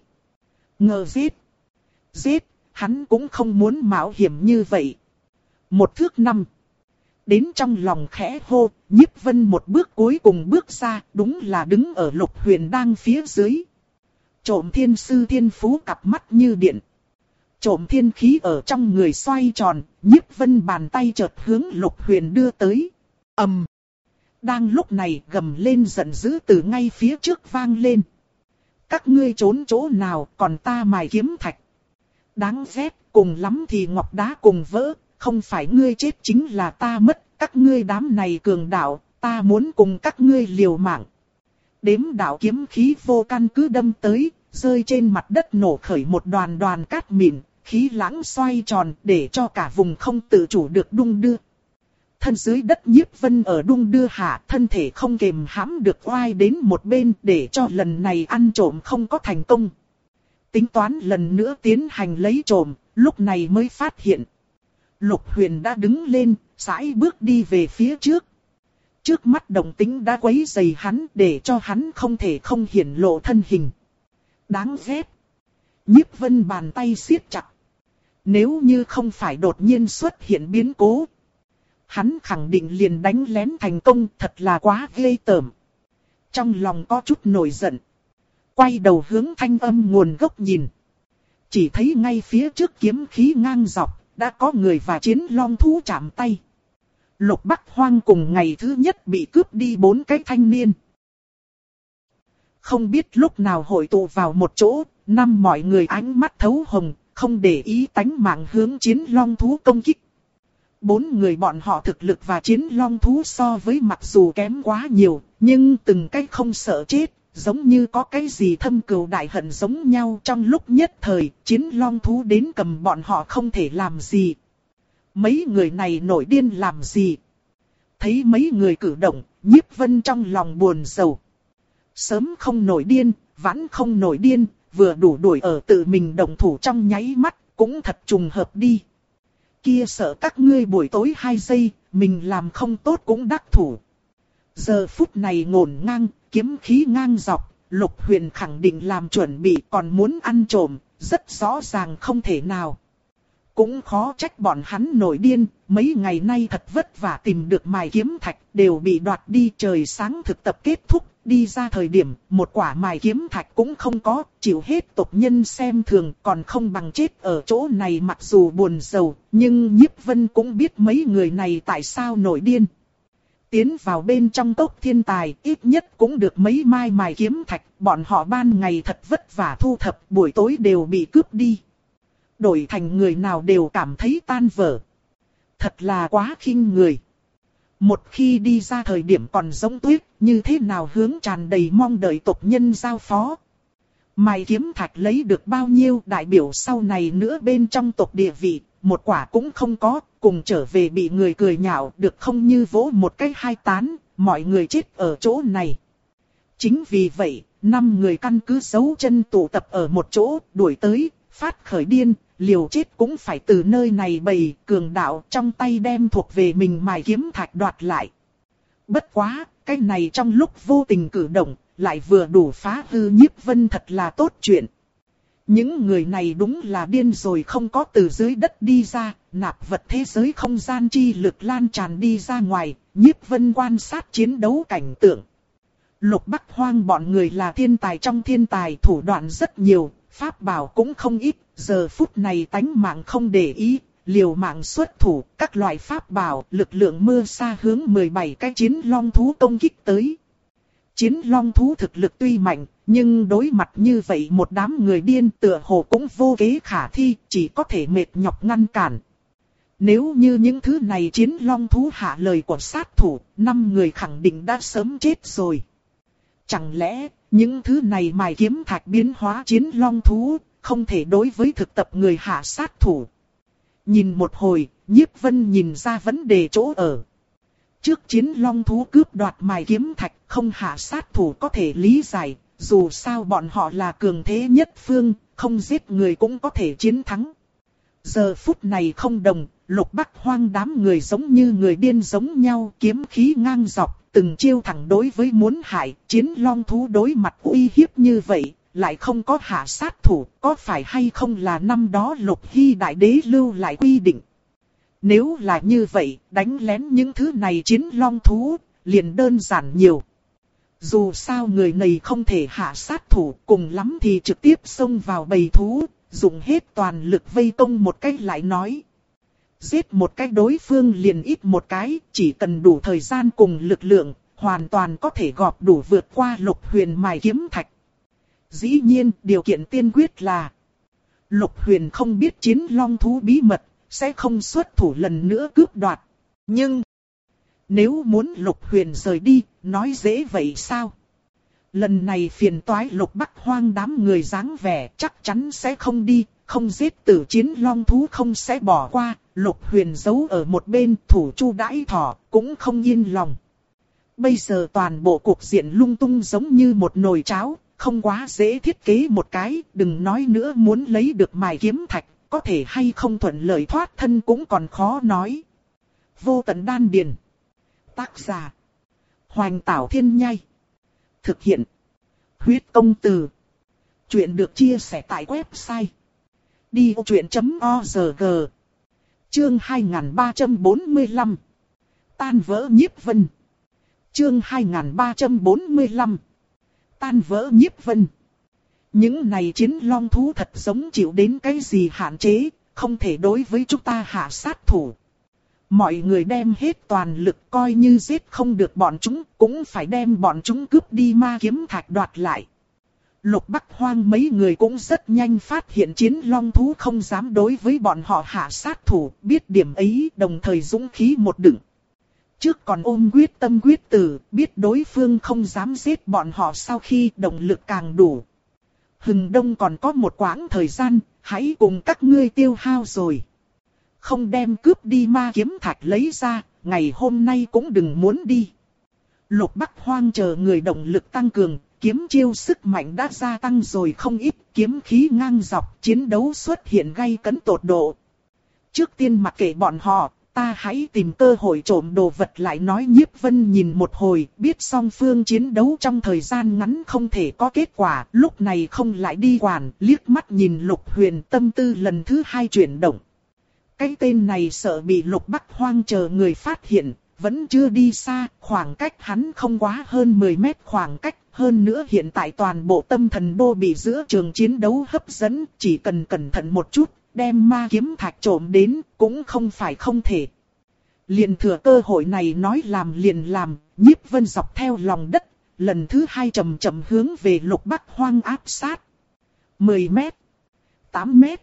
Ngờ giết. Giết, hắn cũng không muốn mạo hiểm như vậy. Một thước năm. Đến trong lòng khẽ hô, Nhiếp Vân một bước cuối cùng bước ra, đúng là đứng ở Lục Huyền đang phía dưới. Trộm thiên sư thiên phú cặp mắt như điện. Trộm thiên khí ở trong người xoay tròn, Nhiếp Vân bàn tay chợt hướng Lục Huyền đưa tới. Ầm. Đang lúc này gầm lên giận dữ từ ngay phía trước vang lên. Các ngươi trốn chỗ nào, còn ta mài kiếm thạch. Đáng ghét, cùng lắm thì ngọc đá cùng vỡ, không phải ngươi chết chính là ta mất, các ngươi đám này cường đạo, ta muốn cùng các ngươi liều mạng. Đếm đạo kiếm khí vô căn cứ đâm tới, rơi trên mặt đất nổ khởi một đoàn đoàn cát mịn, khí lãng xoay tròn để cho cả vùng không tự chủ được đung đưa. Thân dưới đất Nhiếp Vân ở đung đưa hạ, thân thể không kềm hãm được oai đến một bên để cho lần này ăn trộm không có thành công. Tính toán lần nữa tiến hành lấy trộm, lúc này mới phát hiện. Lục Huyền đã đứng lên, sải bước đi về phía trước. Trước mắt động tĩnh đã quấy rầy hắn để cho hắn không thể không hiển lộ thân hình. Đáng ghét. Nhiếp Vân bàn tay siết chặt. Nếu như không phải đột nhiên xuất hiện biến cố, hắn khẳng định liền đánh lén thành công, thật là quá ghê tởm. Trong lòng có chút nổi giận. Quay đầu hướng thanh âm nguồn gốc nhìn. Chỉ thấy ngay phía trước kiếm khí ngang dọc, đã có người và chiến long thú chạm tay. Lục Bắc Hoang cùng ngày thứ nhất bị cướp đi bốn cái thanh niên. Không biết lúc nào hội tụ vào một chỗ, năm mọi người ánh mắt thấu hồng, không để ý tánh mạng hướng chiến long thú công kích. Bốn người bọn họ thực lực và chiến long thú so với mặc dù kém quá nhiều, nhưng từng cái không sợ chết, giống như có cái gì thâm cừu đại hận giống nhau. Trong lúc nhất thời, chiến long thú đến cầm bọn họ không thể làm gì. Mấy người này nổi điên làm gì? Thấy mấy người cử động, Nhiếp Vân trong lòng buồn rầu. Sớm không nổi điên, vãn không nổi điên, vừa đủ đuổi ở tự mình động thủ trong nháy mắt, cũng thật trùng hợp đi. Kia sợ các ngươi buổi tối hai giây, mình làm không tốt cũng đắc thủ. Giờ phút này ngổn ngang, kiếm khí ngang dọc, Lục Huyền khẳng định làm chuẩn bị còn muốn ăn trộm, rất rõ ràng không thể nào. Cũng khó trách bọn hắn nổi điên, mấy ngày nay thật vất vả tìm được mài kiếm thạch, đều bị đoạt đi. Trời sáng thực tập kết thúc, đi ra thời điểm, một quả mài kiếm thạch cũng không có, chịu hết tộc nhân xem thường, còn không bằng chết ở chỗ này. Mặc dù buồn rầu, nhưng Nhiếp Vân cũng biết mấy người này tại sao nổi điên. Tiến vào bên trong cốc thiên tài, ít nhất cũng được mấy mai mài kiếm thạch, bọn họ ban ngày thật vất vả thu thập, buổi tối đều bị cướp đi. Đổi thành người nào đều cảm thấy tan vỡ. Thật là quá khinh người. Một khi đi ra thời điểm còn giống tuyết, như thế nào hướng tràn đầy mong đợi tộc nhân giao phó. Mài kiếm thạch lấy được bao nhiêu đại biểu sau này nữa bên trong tộc địa vị, một quả cũng không có, cùng trở về bị người cười nhạo, được không như vỗ một cái hai tán, mọi người chết ở chỗ này. Chính vì vậy, năm người căn cứ giấu chân tụ tập ở một chỗ, đuổi tới, phát khởi điên, liều chết cũng phải từ nơi này bày cường đạo trong tay đem thuộc về mình mài kiếm thạch đoạt lại. Bất quá, cái này trong lúc vô tình cử động, lại vừa đủ phá hư Nhiếp Vân, thật là tốt chuyện. Những người này đúng là điên rồi, không có từ dưới đất đi ra, nạp vật thế giới không gian chi lực lan tràn đi ra ngoài. Nhiếp Vân quan sát chiến đấu cảnh tượng. Lục Bắc Hoang bọn người là thiên tài trong thiên tài, thủ đoạn rất nhiều, pháp bảo cũng không ít. Giờ phút này tánh mạng không để ý, liều mạng xuất thủ, các loại pháp bảo, lực lượng mưa sa hướng mười bảy cái chiến long thú công kích tới. Chiến long thú thực lực tuy mạnh, nhưng đối mặt như vậy một đám người điên tựa hồ cũng vô kế khả thi, chỉ có thể mệt nhọc ngăn cản. Nếu như những thứ này chiến long thú hạ lời của sát thủ, năm người khẳng định đã sớm chết rồi. Chẳng lẽ, những thứ này mài kiếm thạch biến hóa chiến long thú, không thể đối với thực tập người hạ sát thủ. Nhìn một hồi, Nhiếp Vân nhìn ra vấn đề chỗ ở. Trước chiến long thú cướp đoạt mài kiếm thạch, không hạ sát thủ có thể lý giải, dù sao bọn họ là cường thế nhất phương, không giết người cũng có thể chiến thắng. Giờ phút này không đồng, Lục Bắc Hoang đám người giống như người điên giống nhau, kiếm khí ngang dọc, từng chiêu thẳng đối với muốn hại. Chiến long thú đối mặt uy hiếp như vậy, lại không có hạ sát thủ, có phải hay không là năm đó Lục Hy đại đế lưu lại quy định. Nếu là như vậy, đánh lén những thứ này chiến long thú, liền đơn giản nhiều. Dù sao người này không thể hạ sát thủ, cùng lắm thì trực tiếp xông vào bầy thú, dùng hết toàn lực vây công một cách lại nói. Giết một cái đối phương liền ít một cái, chỉ cần đủ thời gian cùng lực lượng, hoàn toàn có thể gọp đủ vượt qua Lục Huyền mài kiếm thạch. Dĩ nhiên, điều kiện tiên quyết là Lục Huyền không biết chiến long thú bí mật, sẽ không xuất thủ lần nữa cướp đoạt. Nhưng, nếu muốn Lục Huyền rời đi, nói dễ vậy sao? Lần này phiền toái Lục Bắc Hoang đám người dáng vẻ chắc chắn sẽ không đi, không giết tử chiến long thú không sẽ bỏ qua. Lục Huyền giấu ở một bên thủ chu đãi thỏ, cũng không yên lòng. Bây giờ toàn bộ cuộc diện lung tung giống như một nồi cháo, không quá dễ thiết kế một cái, đừng nói nữa muốn lấy được mài kiếm thạch, có thể hay không thuận lợi thoát thân cũng còn khó nói. Vô tận đan điền. Tác giả: Hoành Tảo Thiên Nhai. Thực hiện: Huyết Công Từ. Chuyện được chia sẻ tại website đi ô chuyện chấm org. Chương hai nghìn ba trăm bốn mươi lăm. Tan vỡ Nhiếp Vân. Chương hai nghìn ba trăm bốn mươi lăm. Tan vỡ Nhiếp Vân. Những này chiến long thú thật giống chịu đến cái gì hạn chế, không thể đối với chúng ta hạ sát thủ. Mọi người đem hết toàn lực, coi như giết không được bọn chúng, cũng phải đem bọn chúng cướp đi ma kiếm thạch đoạt lại. Lục Bắc Hoang mấy người cũng rất nhanh phát hiện chiến long thú không dám đối với bọn họ hạ sát thủ, biết điểm ấy đồng thời dũng khí một đựng. Trước còn ôm quyết tâm quyết tử, biết đối phương không dám giết bọn họ, sau khi động lực càng đủ. Hừng đông còn có một quãng thời gian, hãy cùng các ngươi tiêu hao rồi. Không đem cướp đi ma kiếm thạch lấy ra, ngày hôm nay cũng đừng muốn đi. Lục Bắc Hoang chờ người động lực tăng cường, kiếm chiêu sức mạnh đã gia tăng rồi không ít, kiếm khí ngang dọc, chiến đấu xuất hiện gay cấn tột độ. Trước tiên mặc kệ bọn họ, ta hãy tìm cơ hội trộm đồ vật lại nói. Nhiếp Vân nhìn một hồi, biết song phương chiến đấu trong thời gian ngắn không thể có kết quả, lúc này không lại đi quản, liếc mắt nhìn Lục Huyền, tâm tư lần thứ hai chuyển động. Cái tên này sợ bị Lục Bắc Hoang chờ người phát hiện, vẫn chưa đi xa, khoảng cách hắn không quá hơn mười mét khoảng cách. Hơn nữa hiện tại toàn bộ tâm thần đô bị giữa trường chiến đấu hấp dẫn, chỉ cần cẩn thận một chút, đem ma kiếm thạch trộm đến, cũng không phải không thể. Liền thừa cơ hội này nói làm liền làm, Nhiếp Vân dọc theo lòng đất, lần thứ hai chậm chậm hướng về Lục Bắc Hoang áp sát. mười mét, tám mét,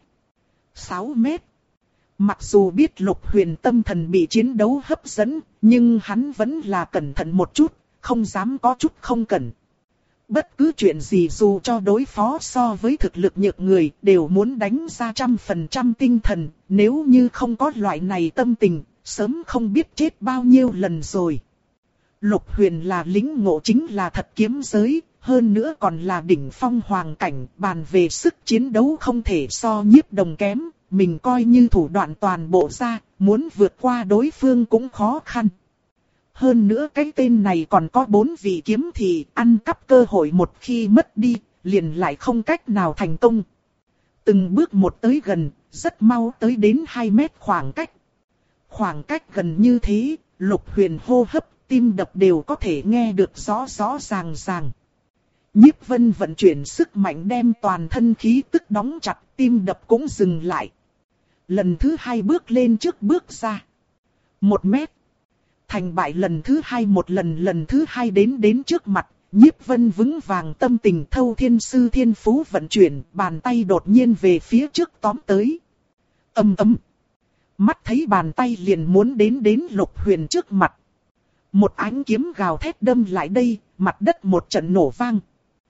sáu mét. Mặc dù biết Lục Huyền tâm thần bị chiến đấu hấp dẫn, nhưng hắn vẫn là cẩn thận một chút, không dám có chút không cẩn. Bất cứ chuyện gì dù cho đối phó so với thực lực nhược người, đều muốn đánh ra trăm phần trăm tinh thần, nếu như không có loại này tâm tình, sớm không biết chết bao nhiêu lần rồi. Lục Huyền là lính ngộ chính là thật kiếm giới, hơn nữa còn là đỉnh phong hoàng cảnh, bàn về sức chiến đấu không thể so Nhiếp Đồng kém, mình coi như thủ đoạn toàn bộ ra, muốn vượt qua đối phương cũng khó khăn. Hơn nữa cái tên này còn có bốn vị kiếm thì ăn cắp cơ hội, một khi mất đi, liền lại không cách nào thành công. Từng bước một tới gần, rất mau tới đến hai mét khoảng cách. Khoảng cách gần như thế, Lục Huyền hô hấp, tim đập đều có thể nghe được rõ rõ ràng ràng. Nhiếp Vân vận chuyển sức mạnh đem toàn thân khí tức đóng chặt, tim đập cũng dừng lại. Lần thứ hai bước lên trước bước ra. Một mét. Thành bại lần thứ hai, một lần lần thứ hai đến đến trước mặt, Nhiếp Vân vững vàng tâm tình, thâu thiên sư thiên phú vận chuyển, bàn tay đột nhiên về phía trước tóm tới. Ầm ầm. Mắt thấy bàn tay liền muốn đến đến Lục Huyền trước mặt. Một ánh kiếm gào thét đâm lại đây, mặt đất một trận nổ vang.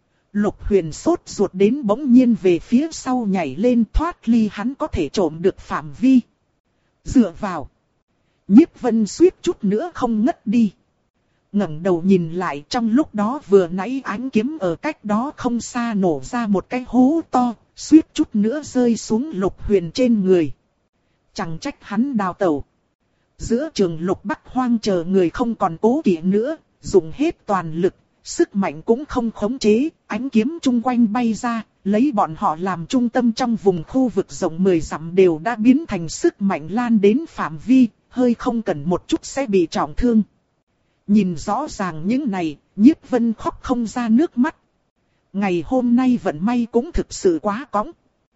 Lục Huyền sốt ruột đến bỗng nhiên về phía sau nhảy lên, thoát ly hắn có thể trộm được phạm vi. Dựa vào. Nhiếp Vân suýt chút nữa không ngất đi. Ngẩng đầu nhìn lại, trong lúc đó vừa nãy ánh kiếm ở cách đó không xa nổ ra một cái hố to, suýt chút nữa rơi xuống Lục Huyền trên người. Chẳng trách hắn đào tẩu. Giữa trường Lục Bắc Hoang chờ người không còn cố kỵ nữa, dùng hết toàn lực, sức mạnh cũng không khống chế, ánh kiếm chung quanh bay ra, lấy bọn họ làm trung tâm trong vùng khu vực rộng mười dặm đều đã biến thành sức mạnh lan đến phạm vi, hơi không cần một chút sẽ bị trọng thương. Nhìn rõ ràng những này, Nhiếp Vân khóc không ra nước mắt. Ngày hôm nay vận may cũng thực sự quá cõng.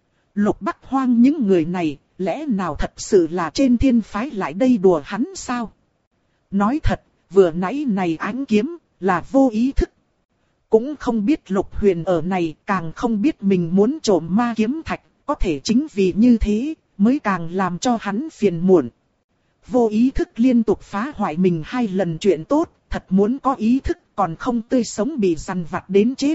Lục Bắc Hoang những người này, lẽ nào thật sự là trên thiên phái lại đây đùa hắn sao? Nói thật, vừa nãy này ánh kiếm, là vô ý thức. Cũng không biết Lục Huyền ở này, càng không biết mình muốn trộm ma kiếm thạch, có thể chính vì như thế, mới càng làm cho hắn phiền muộn. Vô ý thức liên tục phá hoại mình hai lần chuyện tốt, thật muốn có ý thức còn không tươi sống bị dằn vặt đến chết.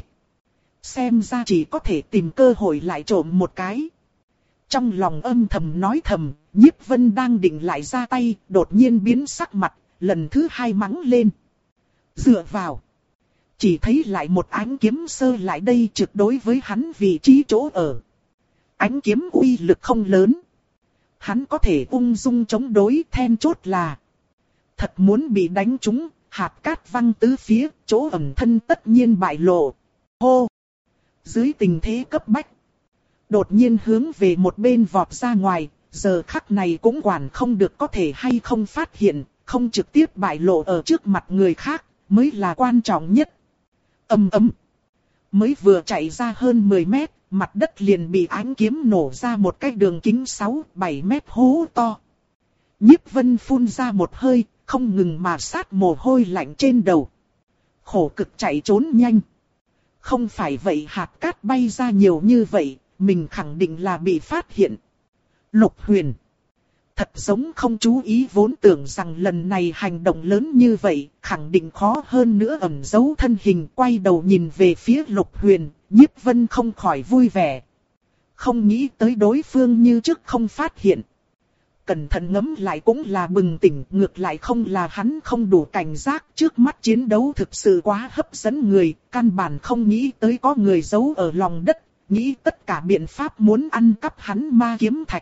Xem ra chỉ có thể tìm cơ hội lại trộm một cái. Trong lòng âm thầm nói thầm, Nhiếp Vân đang định lại ra tay, đột nhiên biến sắc mặt, lần thứ hai mắng lên. Dựa vào. Chỉ thấy lại một ánh kiếm sơ lại đây trực đối với hắn vị trí chỗ ở. Ánh kiếm uy lực không lớn. Hắn có thể ung dung chống đối, then chốt là. Thật muốn bị đánh trúng, hạt cát văng tứ phía, chỗ ẩn thân tất nhiên bại lộ. Hô! Dưới tình thế cấp bách. Đột nhiên hướng về một bên vọt ra ngoài, giờ khắc này cũng quản không được có thể hay không phát hiện. không trực tiếp bại lộ ở trước mặt người khác, mới là quan trọng nhất. Ầm ầm. Mới vừa chạy ra hơn mười mét, mặt đất liền bị ánh kiếm nổ ra một cái đường kính sáu bảy mét hố to. Nhiếp Vân phun ra một hơi, không ngừng mà sát mồ hôi lạnh trên đầu. Khổ cực chạy trốn nhanh. Không phải vậy hạt cát bay ra nhiều như vậy, mình khẳng định là bị phát hiện. Lục Huyền thật giống không chú ý, vốn tưởng rằng lần này hành động lớn như vậy, khẳng định khó hơn nữa ẩn giấu thân hình. Quay đầu nhìn về phía Lục Huyền, Nhiếp Vân không khỏi vui vẻ. Không nghĩ tới đối phương như trước không phát hiện. Cẩn thận ngẫm lại cũng là bừng tỉnh, ngược lại không là hắn không đủ cảnh giác. Trước mắt chiến đấu thực sự quá hấp dẫn người, căn bản không nghĩ tới có người giấu ở lòng đất, nghĩ tất cả biện pháp muốn ăn cắp hắn ma kiếm thạch.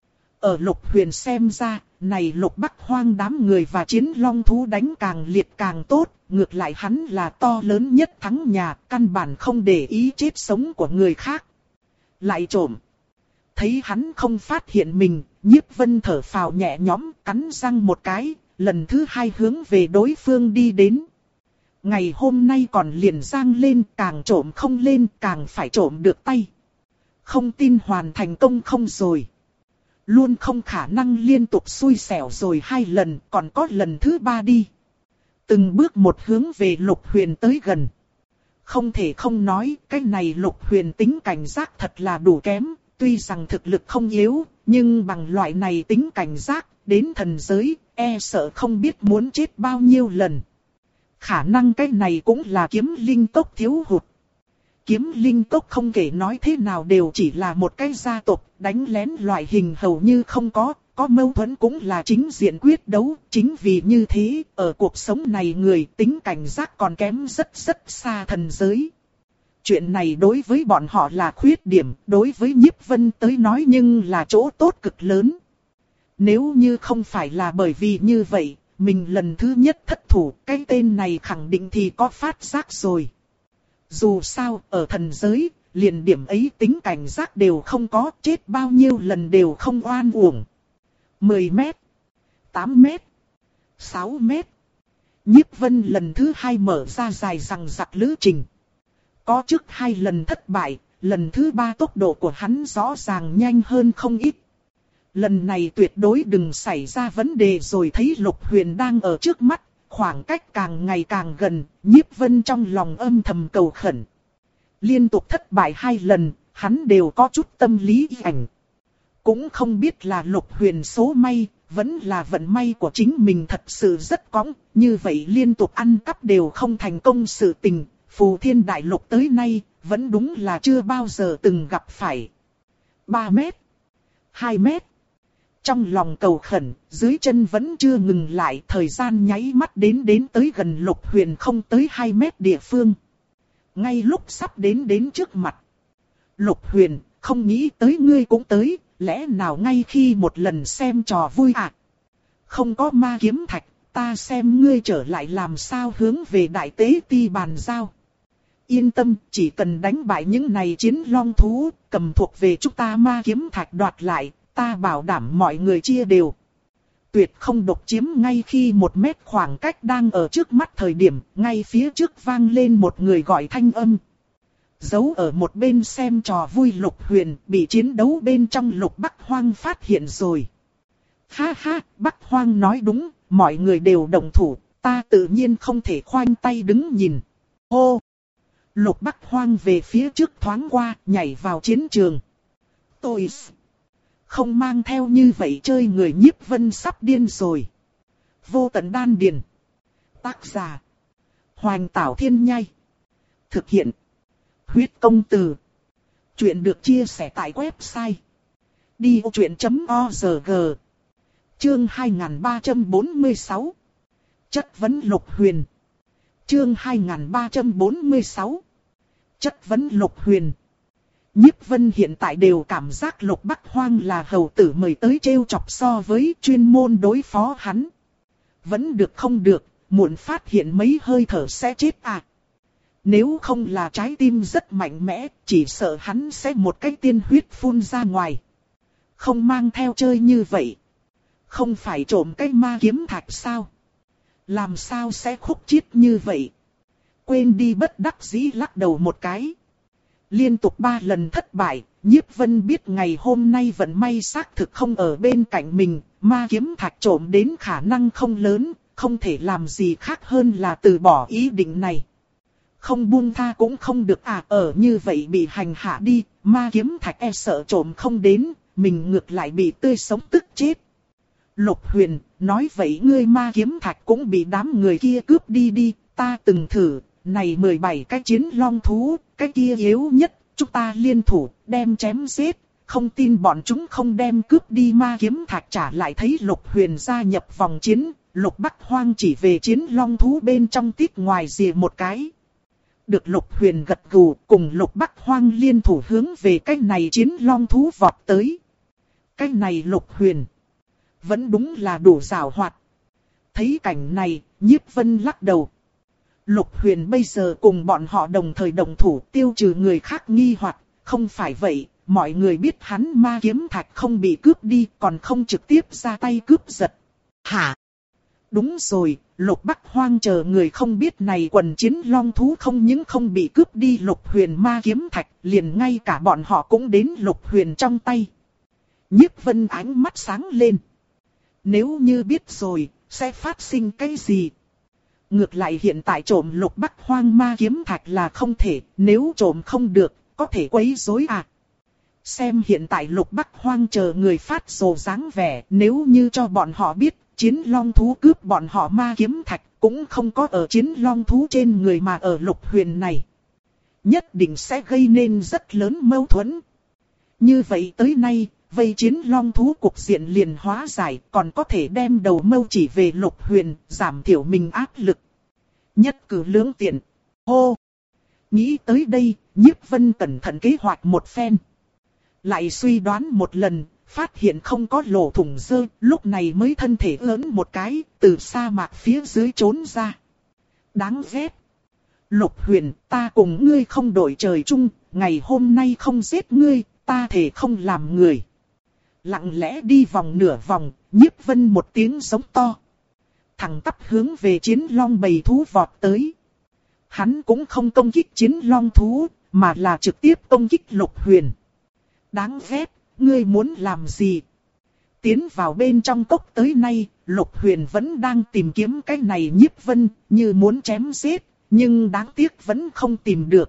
Ở Lục Huyền xem ra, này Lục Bắc Hoang đám người và chiến long thú đánh càng liệt càng tốt, ngược lại hắn là to lớn nhất thắng nhà, căn bản không để ý chết sống của người khác. Lại trộm. Thấy hắn không phát hiện mình, Nhiếp Vân thở phào nhẹ nhõm, cắn răng một cái, lần thứ hai hướng về đối phương đi đến. Ngày hôm nay còn liền giang lên, càng trộm không lên, càng phải trộm được tay. Không tin hoàn thành công không rồi. Luôn không khả năng liên tục xui xẻo rồi hai lần, còn có lần thứ ba đi. Từng bước một hướng về Lục Huyền tới gần. Không thể không nói, cái này Lục Huyền tính cảnh giác thật là đủ kém. Tuy rằng thực lực không yếu, nhưng bằng loại này tính cảnh giác, đến thần giới, e sợ không biết muốn chết bao nhiêu lần. Khả năng cái này cũng là kiếm linh tốc thiếu hụt. Kiếm linh tốc không kể nói thế nào đều chỉ là một cái gia tộc, đánh lén loại hình hầu như không có, có mâu thuẫn cũng là chính diện quyết đấu. Chính vì như thế, ở cuộc sống này người tính cảnh giác còn kém rất rất xa thần giới. Chuyện này đối với bọn họ là khuyết điểm, đối với Nhiếp Vân tới nói nhưng là chỗ tốt cực lớn. Nếu như không phải là bởi vì như vậy, mình lần thứ nhất thất thủ, cái tên này khẳng định thì có phát giác rồi. Dù sao, ở thần giới, liền điểm ấy tính cảnh giác đều không có, chết bao nhiêu lần đều không oan uổng. mười mét, tám mét, sáu mét. Nhiếp Vân lần thứ hai mở ra dài rằng rặc lữ trình. Có trước hai lần thất bại, lần thứ ba tốc độ của hắn rõ ràng nhanh hơn không ít. Lần này tuyệt đối đừng xảy ra vấn đề rồi. Thấy Lục Huyền đang ở trước mắt, khoảng cách càng ngày càng gần, Nhiếp Vân trong lòng âm thầm cầu khẩn. Liên tục thất bại hai lần, hắn đều có chút tâm lý ảnh. Cũng không biết là Lục Huyền số may, vẫn là vận may của chính mình thật sự rất cõng, như vậy liên tục ăn cắp đều không thành công sự tình. Phù Thiên Đại Lục tới nay, vẫn đúng là chưa bao giờ từng gặp phải. ba mét, hai mét. Trong lòng cầu khẩn, dưới chân vẫn chưa ngừng lại, thời gian nháy mắt đến đến tới gần Lục Huyền không tới hai mét địa phương. Ngay lúc sắp đến đến trước mặt. Lục Huyền, không nghĩ tới ngươi cũng tới, lẽ nào ngay khi một lần xem trò vui à? Không có ma kiếm thạch, ta xem ngươi trở lại làm sao hướng về đại tế ti bàn giao. Yên tâm, chỉ cần đánh bại những này chiến long thú, cầm thuộc về chúng ta ma kiếm thạch đoạt lại, ta bảo đảm mọi người chia đều. Tuyệt không độc chiếm. Ngay khi một mét khoảng cách đang ở trước mắt thời điểm, ngay phía trước vang lên một người gọi thanh âm. Giấu ở một bên xem trò vui Lục Huyền bị chiến đấu bên trong Lục Bắc Hoang phát hiện rồi. Ha ha, Bắc Hoang nói đúng, mọi người đều đồng thủ, ta tự nhiên không thể khoanh tay đứng nhìn. Hô! Lục Bắc Hoang về phía trước thoáng qua, nhảy vào chiến trường. Tôi không mang theo như vậy chơi người. Nhiếp Vân sắp điên rồi. Vô tận đan điền. Tác giả: Hoành Tảo Thiên Nhai. Thực hiện: Huyết Công Từ. Chuyện được chia sẻ tại website đi vô chuyện chấm org. Chương hai nghìn ba trăm bốn mươi sáu. Chất vấn Lục Huyền. Chương hai nghìn ba trăm bốn mươi sáu. Chất vấn Lục Huyền. Nhiếp Vân hiện tại đều cảm giác Lục Bắc Hoang là hầu tử mời tới trêu chọc, so với chuyên môn đối phó hắn. Vẫn được không được, muộn phát hiện mấy hơi thở sẽ chết à. Nếu không là trái tim rất mạnh mẽ, chỉ sợ hắn sẽ một cái tiên huyết phun ra ngoài. Không mang theo chơi như vậy. Không phải trộm cái ma kiếm thạch sao? Làm sao sẽ khúc chiết như vậy? Quên đi, bất đắc dĩ lắc đầu một cái. Liên tục ba lần thất bại, Nhiếp Vân biết ngày hôm nay vận may xác thực không ở bên cạnh mình, ma kiếm thạch trộm đến khả năng không lớn, không thể làm gì khác hơn là từ bỏ ý định này. Không buông tha cũng không được à, ở như vậy bị hành hạ đi, ma kiếm thạch e sợ trộm không đến, mình ngược lại bị tươi sống tức chết. Lục Huyền, nói vậy ngươi ma kiếm thạch cũng bị đám người kia cướp đi đi, ta từng thử, này mười bảy cái chiến long thú, cái kia yếu nhất, chúng ta liên thủ, đem chém giết, không tin bọn chúng không đem cướp đi ma kiếm thạch trả lại. Thấy Lục Huyền gia nhập vòng chiến, Lục Bắc Hoang chỉ về chiến long thú bên trong tít ngoài rìa một cái. Được Lục Huyền gật gù, cùng Lục Bắc Hoang liên thủ hướng về cái này chiến long thú vọt tới. Cái này Lục Huyền vẫn đúng là đủ giàu hoạt. Thấy cảnh này, Nhiếp Vân lắc đầu. Lục Huyền bây giờ cùng bọn họ đồng thời đồng thủ tiêu trừ người khác nghi hoặc, không phải vậy, mọi người biết hắn ma kiếm thạch không bị cướp đi còn không trực tiếp ra tay cướp giật. Hả? Đúng rồi, Lục Bắc Hoang chờ người không biết này quần chiến long thú không những không bị cướp đi Lục Huyền ma kiếm thạch, liền ngay cả bọn họ cũng đến Lục Huyền trong tay. Nhiếp Vân ánh mắt sáng lên. Nếu như biết rồi, sẽ phát sinh cái gì? Ngược lại hiện tại trộm Lục Bắc Hoang ma kiếm thạch là không thể, nếu trộm không được, có thể quấy rối à? Xem hiện tại Lục Bắc Hoang chờ người phát rồ dáng vẻ, nếu như cho bọn họ biết, chiến long thú cướp bọn họ ma kiếm thạch, cũng không có ở chiến long thú trên người mà ở Lục Huyền này. Nhất định sẽ gây nên rất lớn mâu thuẫn. Như vậy tới nay, vây chiến long thú cục diện liền hóa giải, còn có thể đem đầu mâu chỉ về Lục Huyền, giảm thiểu mình áp lực. Nhất cử lưỡng tiện. Hô! Nghĩ tới đây, Nhiếp Vân cẩn thận kế hoạch một phen. Lại suy đoán một lần, phát hiện không có lỗ thủng rơi, lúc này mới thân thể ớn một cái, từ sa mạc phía dưới trốn ra. Đáng ghét! Lục Huyền, ta cùng ngươi không đổi trời chung, ngày hôm nay không giết ngươi, ta thể không làm người. Lặng lẽ đi vòng nửa vòng, Nhiếp Vân một tiếng giống to. Thẳng tắp hướng về chiến long bầy thú vọt tới. Hắn cũng không công kích chiến long thú, mà là trực tiếp công kích Lục Huyền. Đáng ghét, ngươi muốn làm gì? Tiến vào bên trong cốc tới nay, Lục Huyền vẫn đang tìm kiếm cái này Nhiếp Vân, như muốn chém giết, nhưng đáng tiếc vẫn không tìm được.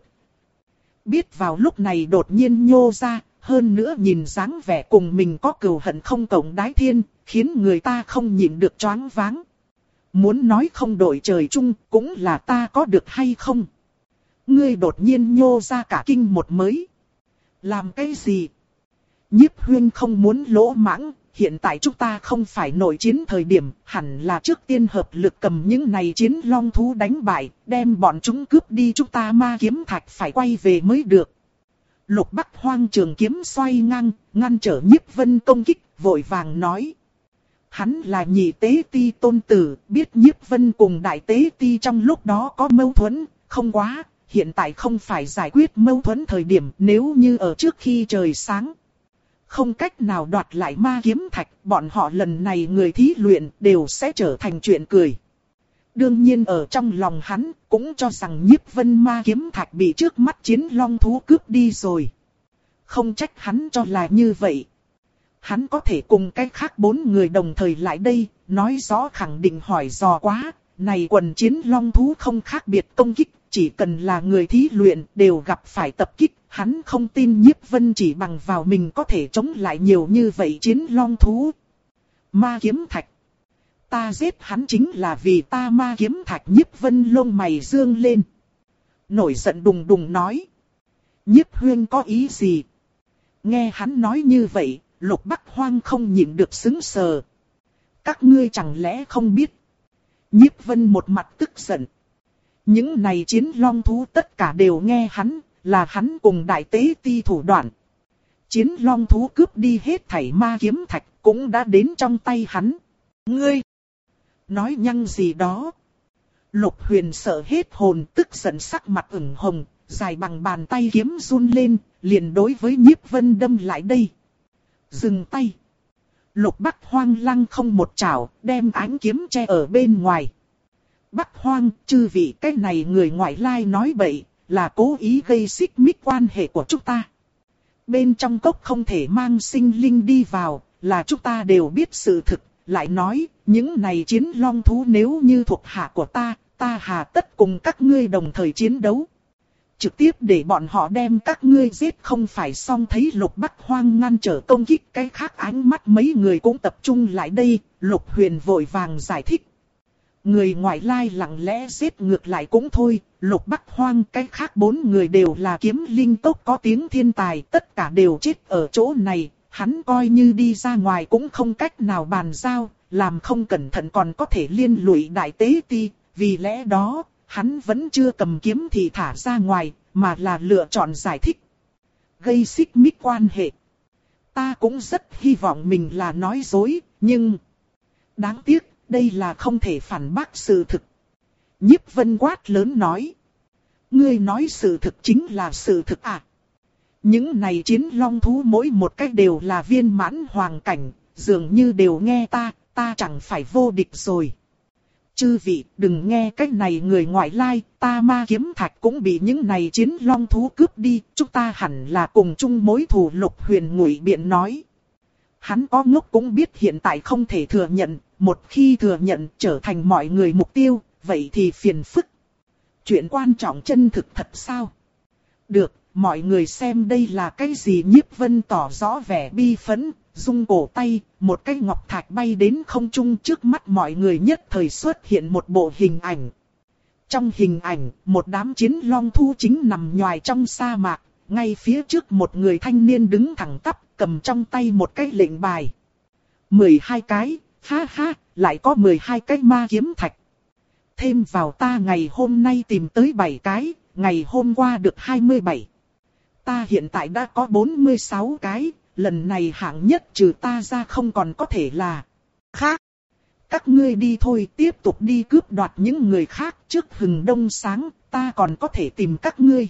Biết vào lúc này đột nhiên nhô ra, hơn nữa nhìn dáng vẻ cùng mình có cừu hận không cộng đái thiên, khiến người ta không nhịn được choáng váng. Muốn nói không đổi trời chung, cũng là ta có được hay không? Ngươi đột nhiên nhô ra cả kinh một mới. Làm cái gì? Nhiếp Huyên không muốn lỗ mãng, hiện tại chúng ta không phải nội chiến thời điểm, hẳn là trước tiên hợp lực cầm những này chiến long thú đánh bại, đem bọn chúng cướp đi, chúng ta ma kiếm thạch phải quay về mới được. Lục Bắc Hoang trường kiếm xoay ngang, ngăn trở Nhiếp Vân công kích, vội vàng nói. Hắn là nhị tế ti tôn tử, biết Nhiếp Vân cùng đại tế ti trong lúc đó có mâu thuẫn, không quá, hiện tại không phải giải quyết mâu thuẫn thời điểm, nếu như ở trước khi trời sáng. Không cách nào đoạt lại ma kiếm thạch, bọn họ lần này người thí luyện đều sẽ trở thành chuyện cười. Đương nhiên ở trong lòng hắn, cũng cho rằng Nhiếp Vân ma kiếm thạch bị trước mắt chiến long thú cướp đi rồi. Không trách hắn cho là như vậy. Hắn có thể cùng cái khác bốn người đồng thời lại đây, nói rõ khẳng định hỏi dò quá. Này quần chiến long thú không khác biệt công kích, chỉ cần là người thí luyện đều gặp phải tập kích. Hắn không tin Nhiếp Vân chỉ bằng vào mình có thể chống lại nhiều như vậy chiến long thú. Ma kiếm thạch. Ta giết hắn chính là vì ta ma kiếm thạch. Nhiếp Vân lông mày dương lên. Nổi giận đùng đùng nói. Nhiếp Huyên có ý gì? Nghe hắn nói như vậy, Lục Bắc Hoang không nhịn được sững sờ. Các ngươi chẳng lẽ không biết? Nhiếp Vân một mặt tức giận. Những này chiến long thú tất cả đều nghe hắn, là hắn cùng đại tế ti thủ đoạn. Chiến long thú cướp đi hết thảy ma kiếm thạch cũng đã đến trong tay hắn. Ngươi! Nói nhăng gì đó? Lục Huyền sợ hết hồn, tức giận sắc mặt ửng hồng, dài bằng bàn tay kiếm run lên, liền đối với Nhiếp Vân đâm lại đây. Dừng tay! Lục Bắc Hoang lăng không một chảo, đem ánh kiếm che ở bên ngoài. Bắc Hoang, chư vị, cái này người ngoại lai nói bậy, là cố ý gây xích mích quan hệ của chúng ta. Bên trong cốc không thể mang sinh linh đi vào, là chúng ta đều biết sự thực. Lại nói, những này chiến long thú nếu như thuộc hạ của ta, ta hà tất cùng các ngươi đồng thời chiến đấu. Trực tiếp để bọn họ đem các ngươi giết không phải xong. Thấy Lục Bắc Hoang ngăn trở công kích, cái khác ánh mắt mấy người cũng tập trung lại đây. Lục Huyền vội vàng giải thích. Người ngoại lai lặng lẽ giết ngược lại cũng thôi. Lục Bắc Hoang, cái khác bốn người đều là kiếm linh tộc có tiếng thiên tài, tất cả đều chết ở chỗ này. Hắn coi như đi ra ngoài cũng không cách nào bàn giao, làm không cẩn thận còn có thể liên lụy đại tế ti. Vì lẽ đó, hắn vẫn chưa cầm kiếm thì thả ra ngoài, mà là lựa chọn giải thích. Gây xích mích quan hệ. Ta cũng rất hy vọng mình là nói dối, nhưng... đáng tiếc, đây là không thể phản bác sự thực. Nhiếp Vân quát lớn nói. Ngươi nói sự thực chính là sự thực à? Những này chiến long thú mỗi một cách đều là viên mãn hoàng cảnh, dường như đều nghe ta, ta chẳng phải vô địch rồi. Chư vị, đừng nghe cách này người ngoại lai, ta ma kiếm thạch cũng bị những này chiến long thú cướp đi, chúng ta hẳn là cùng chung mối thù. Lục Huyền ngụy biện nói. Hắn có ngốc cũng biết hiện tại không thể thừa nhận, một khi thừa nhận trở thành mọi người mục tiêu, vậy thì phiền phức. Chuyện quan trọng chân thực thật sao? Được, mọi người xem đây là cái gì? Nhiếp Vân tỏ rõ vẻ bi phẫn, rung cổ tay, một cái ngọc thạch bay đến không trung, trước mắt mọi người nhất thời xuất hiện một bộ hình ảnh. Trong hình ảnh, một đám chiến long thú chính nằm nhoài trong sa mạc, ngay phía trước một người thanh niên đứng thẳng tắp, cầm trong tay một cái lệnh bài. mười hai cái, ha ha, lại có mười hai cái ma kiếm thạch. Thêm vào ta ngày hôm nay tìm tới bảy cái, ngày hôm qua được hai mươi bảy. Ta hiện tại đã có bốn mươi sáu cái, lần này hạng nhất trừ ta ra không còn có thể là khác. Các ngươi đi thôi, tiếp tục đi cướp đoạt những người khác, trước hừng đông sáng, ta còn có thể tìm các ngươi.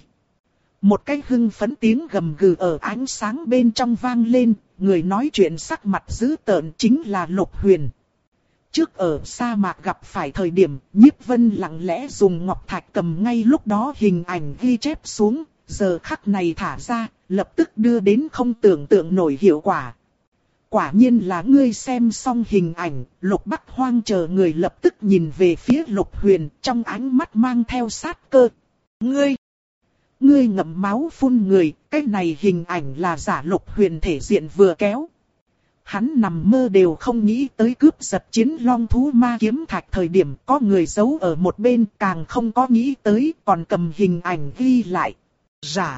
Một cái hưng phấn tiếng gầm gừ ở ánh sáng bên trong vang lên, người nói chuyện sắc mặt dữ tợn chính là Lục Huyền. Trước ở sa mạc gặp phải thời điểm, Nhiếp Vân lặng lẽ dùng ngọc thạch cầm ngay lúc đó hình ảnh ghi chép xuống, giờ khắc này thả ra, lập tức đưa đến không tưởng tượng nổi hiệu quả. Quả nhiên là ngươi. Xem xong hình ảnh, Lục Bắc Hoang chờ người lập tức nhìn về phía Lục Huyền, trong ánh mắt mang theo sát cơ. Ngươi! Ngươi ngậm máu phun người, cái này hình ảnh là giả. Lục Huyền thể diện vừa kéo. Hắn nằm mơ đều không nghĩ tới cướp giật chiến long thú ma kiếm thạch thời điểm có người giấu ở một bên, càng không có nghĩ tới còn cầm hình ảnh ghi lại. Giả!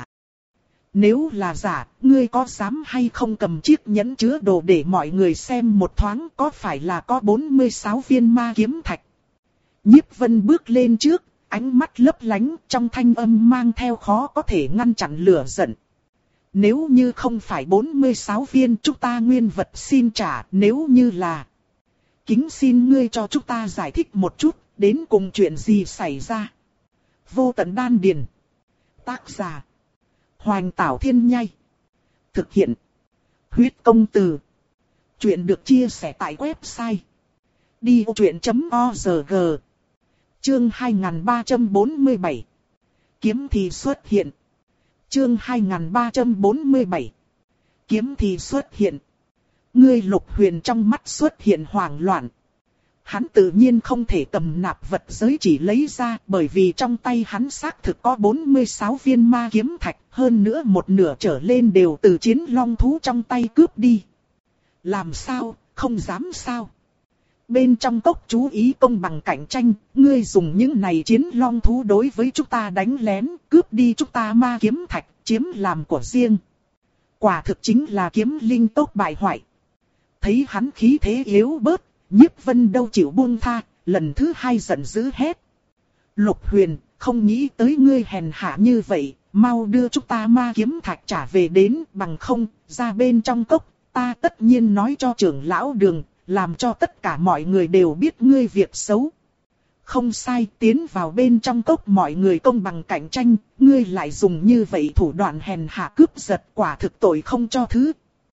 Nếu là giả, ngươi có dám hay không cầm chiếc nhẫn chứa đồ để mọi người xem một thoáng, có phải là có bốn mươi sáu viên ma kiếm thạch? Nhiếp Vân bước lên trước, ánh mắt lấp lánh, trong thanh âm mang theo khó có thể ngăn chặn lửa giận. Nếu như không phải bốn mươi sáu viên, chúng ta nguyên vật xin trả. Nếu như là, kính xin ngươi cho chúng ta giải thích một chút, đến cùng chuyện gì xảy ra. Vô tận đan điền. Tác giả Hoành Tảo Thiên Nhai. Thực hiện Huyết Công Từ. Chuyện được chia sẻ tại website đi vô chuyện chấm org. Chương hai nghìn ba trăm bốn mươi bảy. Kiếm thì xuất hiện. Chương hai nghìn ba trăm bốn mươi bảy. Kiếm thì xuất hiện. Ngươi Lục Huyền trong mắt xuất hiện hoảng loạn. Hắn tự nhiên không thể cầm nạp vật giới chỉ lấy ra, bởi vì trong tay hắn xác thực có bốn mươi sáu viên ma kiếm thạch, hơn nữa một nửa trở lên đều từ chiến long thú trong tay cướp đi. Làm sao, không dám sao? Bên trong cốc chú ý công bằng cạnh tranh, ngươi dùng những này chiến long thú đối với chúng ta đánh lén, cướp đi chúng ta ma kiếm thạch, chiếm làm của riêng. Quả thực chính là kiếm linh tốc bại hoại. Thấy hắn khí thế yếu bớt, Nhiếp Vân đâu chịu buông tha, lần thứ hai giận dữ hét. Lục Huyền, không nghĩ tới ngươi hèn hạ như vậy, mau đưa chúng ta ma kiếm thạch trả về đến, bằng không, ra bên trong cốc, ta tất nhiên nói cho trưởng lão Đường, làm cho tất cả mọi người đều biết ngươi việc xấu. Không sai, tiến vào bên trong cốc mọi người công bằng cạnh tranh, ngươi lại dùng như vậy thủ đoạn hèn hạ cướp giật, quả thực tội không cho thứ.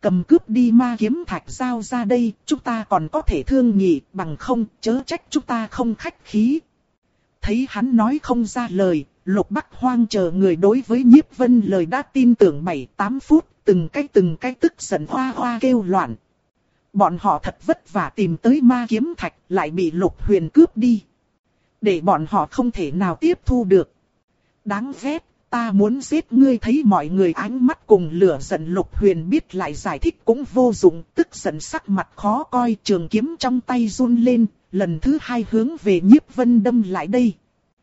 cầm cướp đi ma kiếm thạch giao ra đây, chúng ta còn có thể thương nghị, bằng không, chớ trách chúng ta không khách khí. Thấy hắn nói không ra lời, Lục Bắc Hoang chờ người đối với Nhiếp Vân lời đã tin tưởng bảy tám phút, từng cái từng cái tức giận hoa hoa kêu loạn. Bọn họ thật vất vả tìm tới ma kiếm thạch, lại bị Lục Huyền cướp đi. Để bọn họ không thể nào tiếp thu được. Đáng ghét, ta muốn giết ngươi. Thấy mọi người ánh mắt cùng lửa giận, Lục Huyền biết lại giải thích cũng vô dụng, tức giận sắc mặt khó coi, trường kiếm trong tay run lên, lần thứ hai hướng về Nhiếp Vân đâm lại đây.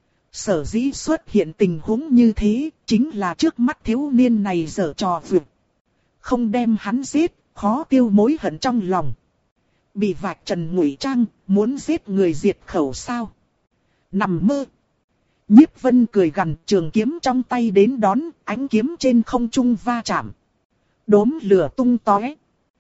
Sở dĩ xuất hiện tình huống như thế, chính là trước mắt thiếu niên này giở trò vượt. Không đem hắn giết, khó tiêu mối hận trong lòng. Bị vạch trần ngụy trang, muốn giết người diệt khẩu sao? Nằm mơ. Nhiếp Vân cười gằn, trường kiếm trong tay đến đón, ánh kiếm trên không trung va chạm. Đốm lửa tung tóe.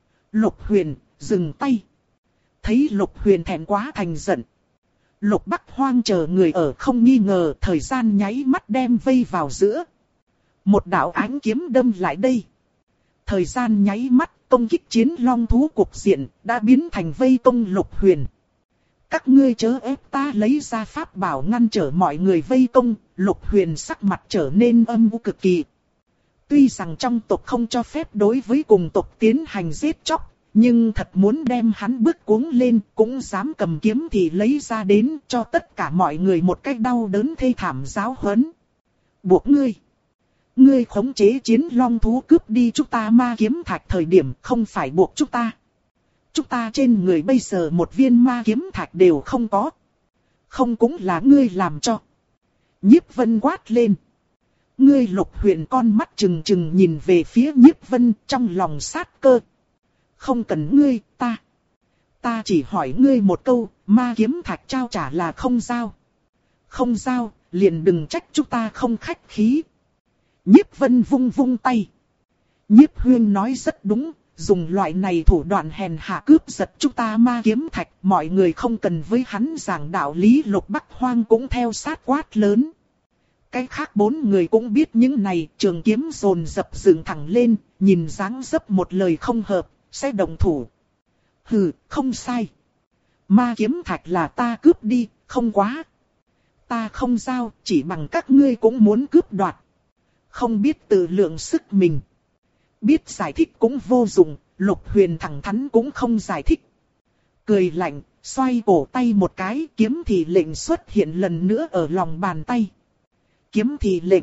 Lục Huyền, dừng tay. Thấy Lục Huyền thẹn quá thành giận. Lục Bắc Hoang chờ người ở không nghi ngờ, thời gian nháy mắt đem vây vào giữa. Một đạo ánh kiếm đâm lại đây. Thời gian nháy mắt, công kích chiến long thú cục diện, đã biến thành vây công Lục Huyền. Các ngươi chớ ép ta lấy ra pháp bảo ngăn trở mọi người vây công, Lục Huyền sắc mặt trở nên âm u cực kỳ. Tuy rằng trong tộc không cho phép đối với cùng tộc tiến hành giết chóc, nhưng thật muốn đem hắn bước cuống lên, cũng dám cầm kiếm thì lấy ra đến cho tất cả mọi người một cách đau đớn thê thảm giáo huấn. Buộc ngươi. Ngươi khống chế chiến long thú cướp đi chúng ta ma kiếm thạch thời điểm không phải buộc chúng ta. Chúng ta trên người bây giờ một viên ma kiếm thạch đều không có. Không cũng là ngươi làm cho. Nhiếp Vân quát lên. Ngươi Lục Huyền con mắt trừng trừng nhìn về phía Nhiếp Vân, trong lòng sát cơ. Không cần ngươi, ta. Ta chỉ hỏi ngươi một câu, ma kiếm thạch trao trả là không giao. Không giao, liền đừng trách chúng ta không khách khí. Nhiếp Vân vung vung tay. Nhiếp Huyên nói rất đúng, dùng loại này thủ đoạn hèn hạ cướp giật chúng ta ma kiếm thạch, mọi người không cần với hắn giảng đạo lý. Lục Bắc Hoang cũng theo sát quát lớn. Cái khác bốn người cũng biết những này, trường kiếm dồn dập dựng thẳng lên, nhìn dáng dấp một lời không hợp, sẽ động thủ. Hừ, không sai. Ma kiếm thạch là ta cướp đi, không quá. Ta không giao, chỉ bằng các ngươi cũng muốn cướp đoạt. Không biết tự lượng sức mình. Biết giải thích cũng vô dụng, Lục Huyền thẳng thắn cũng không giải thích. Cười lạnh, xoay cổ tay một cái, kiếm thì lệnh xuất hiện lần nữa ở lòng bàn tay. Kiếm thì lệnh.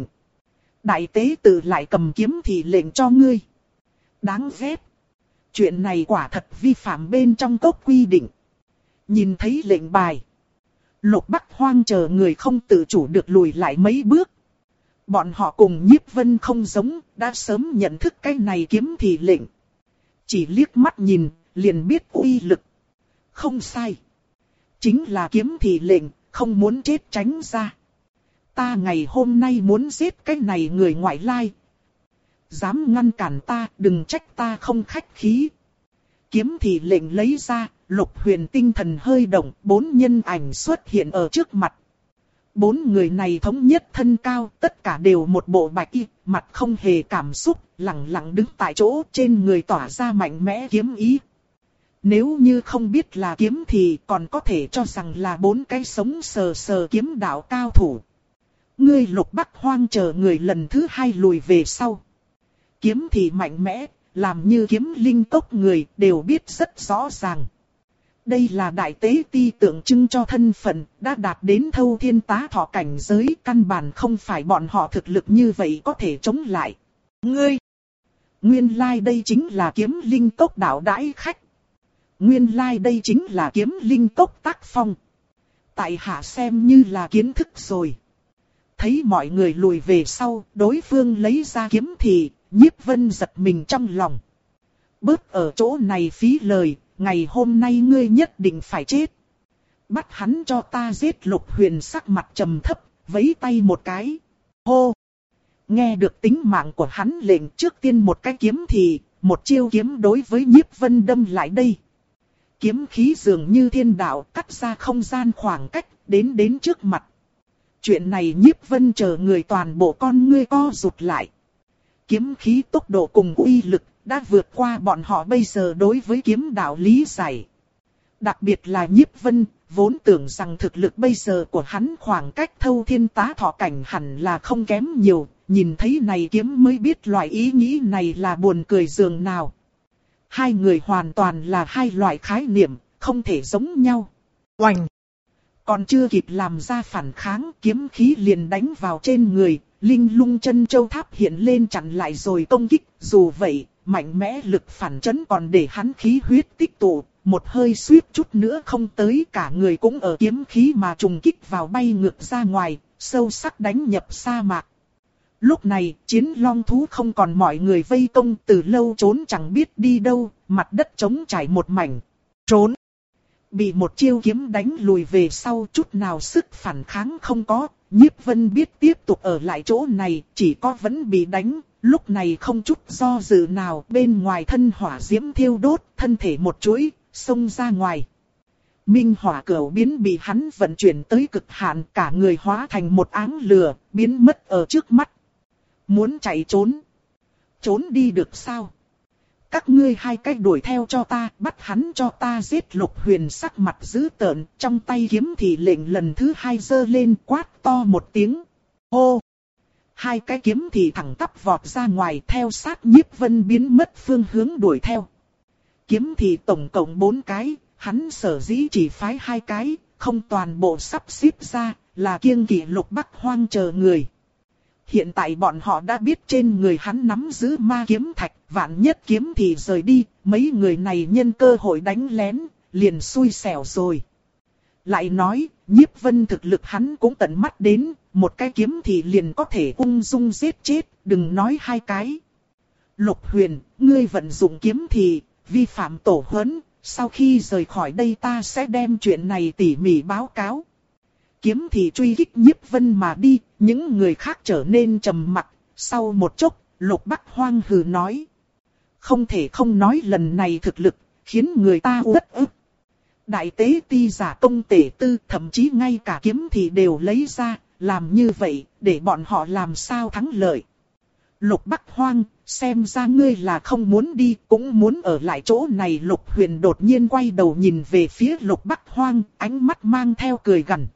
Đại tế tử lại cầm kiếm thì lệnh cho ngươi. Đáng ghét. Chuyện này quả thật vi phạm bên trong cốc quy định. Nhìn thấy lệnh bài. Lục Bắc Hoang chờ người không tự chủ được lùi lại mấy bước. Bọn họ cùng Nhiếp Vân không giống, đã sớm nhận thức cái này kiếm thì lệnh. Chỉ liếc mắt nhìn, liền biết uy lực. Không sai. Chính là kiếm thì lệnh, không muốn chết tránh ra. Ta ngày hôm nay muốn giết cái này người ngoại lai. Dám ngăn cản ta, đừng trách ta không khách khí. Kiếm thì lệnh lấy ra, Lục Huyền tinh thần hơi động, bốn nhân ảnh xuất hiện ở trước mặt. Bốn người này thống nhất thân cao, tất cả đều một bộ bạch y, mặt không hề cảm xúc, lặng lặng đứng tại chỗ, trên người tỏa ra mạnh mẽ kiếm ý. Nếu như không biết là kiếm thì còn có thể cho rằng là bốn cái sống sờ sờ kiếm đạo cao thủ. Ngươi Lục Bắc Hoang chờ người lần thứ hai lùi về sau. Kiếm thì mạnh mẽ, làm như kiếm linh tốc người đều biết rất rõ ràng. Đây là đại tế ti tượng trưng cho thân phận, đã đạt đến thâu thiên tá thọ cảnh giới, căn bản không phải bọn họ thực lực như vậy có thể chống lại. Ngươi! Nguyên lai like đây chính là kiếm linh tốc đạo đãi khách. Nguyên lai like đây chính là kiếm linh tốc tác phong. Tại hạ xem như là kiến thức rồi. Thấy mọi người lùi về sau, đối phương lấy ra kiếm thì, Nhiếp Vân giật mình trong lòng. Bớt ở chỗ này phí lời, ngày hôm nay ngươi nhất định phải chết. Bắt hắn cho ta giết. Lục Huyền sắc mặt trầm thấp, vẫy tay một cái. Hô! Nghe được tính mạng của hắn lệnh, trước tiên một cái kiếm thì, một chiêu kiếm đối với Nhiếp Vân đâm lại đây. Kiếm khí dường như thiên đạo cắt ra không gian khoảng cách, đến đến trước mặt. Chuyện này Nhiếp Vân chờ người toàn bộ con ngươi co rụt lại. Kiếm khí tốc độ cùng uy lực, đã vượt qua bọn họ bây giờ đối với kiếm đạo lý giải. Đặc biệt là Nhiếp Vân, vốn tưởng rằng thực lực bây giờ của hắn khoảng cách Thâu Thiên Tá Thọ cảnh hẳn là không kém nhiều, nhìn thấy này kiếm mới biết loại ý nghĩ này là buồn cười dường nào. Hai người hoàn toàn là hai loại khái niệm, không thể giống nhau. Oành! Còn chưa kịp làm ra phản kháng, kiếm khí liền đánh vào trên người, linh lung chân châu tháp hiện lên chặn lại rồi công kích. Dù vậy, mạnh mẽ lực phản chấn còn để hắn khí huyết tích tụ, một hơi suýt chút nữa không tới, cả người cũng ở kiếm khí mà trùng kích vào bay ngược ra ngoài, sâu sắc đánh nhập sa mạc. Lúc này, chiến long thú không còn mọi người vây công, từ lâu trốn chẳng biết đi đâu, mặt đất trống trải một mảnh. Trốn! Bị một chiêu kiếm đánh lùi về sau, chút nào sức phản kháng không có. Nhiếp Vân biết tiếp tục ở lại chỗ này, chỉ có vẫn bị đánh. Lúc này không chút do dự nào, bên ngoài thân hỏa diễm thiêu đốt, thân thể một chuỗi, xông ra ngoài. Minh hỏa cửu biến bị hắn vận chuyển tới cực hạn, cả người hóa thành một áng lửa, biến mất ở trước mắt. Muốn chạy trốn? Trốn đi được sao? Các ngươi hai cách đuổi theo cho ta, bắt hắn cho ta giết. Lục Huyền sắc mặt dữ tợn, trong tay kiếm thì lệnh lần thứ hai giơ lên, quát to một tiếng. Hô! Hai cái kiếm thì thẳng tắp vọt ra ngoài, theo sát Nhiếp Vân biến mất phương hướng đuổi theo. Kiếm thì tổng cộng bốn cái, hắn sở dĩ chỉ phái hai cái, không toàn bộ sắp xếp ra, là kiêng kỵ Lục Bắc Hoang chờ người. Hiện tại bọn họ đã biết trên người hắn nắm giữ ma kiếm thạch, vạn nhất kiếm thì rời đi, mấy người này nhân cơ hội đánh lén, liền xui xẻo rồi. Lại nói, Nhiếp Vân thực lực hắn cũng tận mắt đến, một cái kiếm thì liền có thể ung dung giết chết, đừng nói hai cái. Lục Huyền, ngươi vận dụng kiếm thì, vi phạm tổ huấn, sau khi rời khỏi đây ta sẽ đem chuyện này tỉ mỉ báo cáo. Kiếm thì truy kích Nhiếp Vân mà đi, những người khác trở nên trầm mặc. Sau một chốc, Lục Bắc Hoang hừ nói. Không thể không nói lần này thực lực, khiến người ta uất ức. Đại tế ti giả công tể tư, thậm chí ngay cả kiếm thì đều lấy ra, làm như vậy, để bọn họ làm sao thắng lợi. Lục Bắc Hoang, xem ra ngươi là không muốn đi, cũng muốn ở lại chỗ này. Lục Huyền đột nhiên quay đầu nhìn về phía Lục Bắc Hoang, ánh mắt mang theo cười gằn.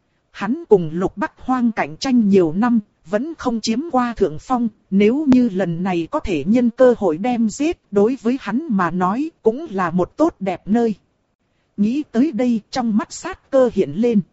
Hắn cùng Lục Bắc Hoang cạnh tranh nhiều năm, vẫn không chiếm qua thượng phong, nếu như lần này có thể nhân cơ hội đem giết, đối với hắn mà nói cũng là một tốt đẹp nơi. Nghĩ tới đây, trong mắt sát cơ hiện lên.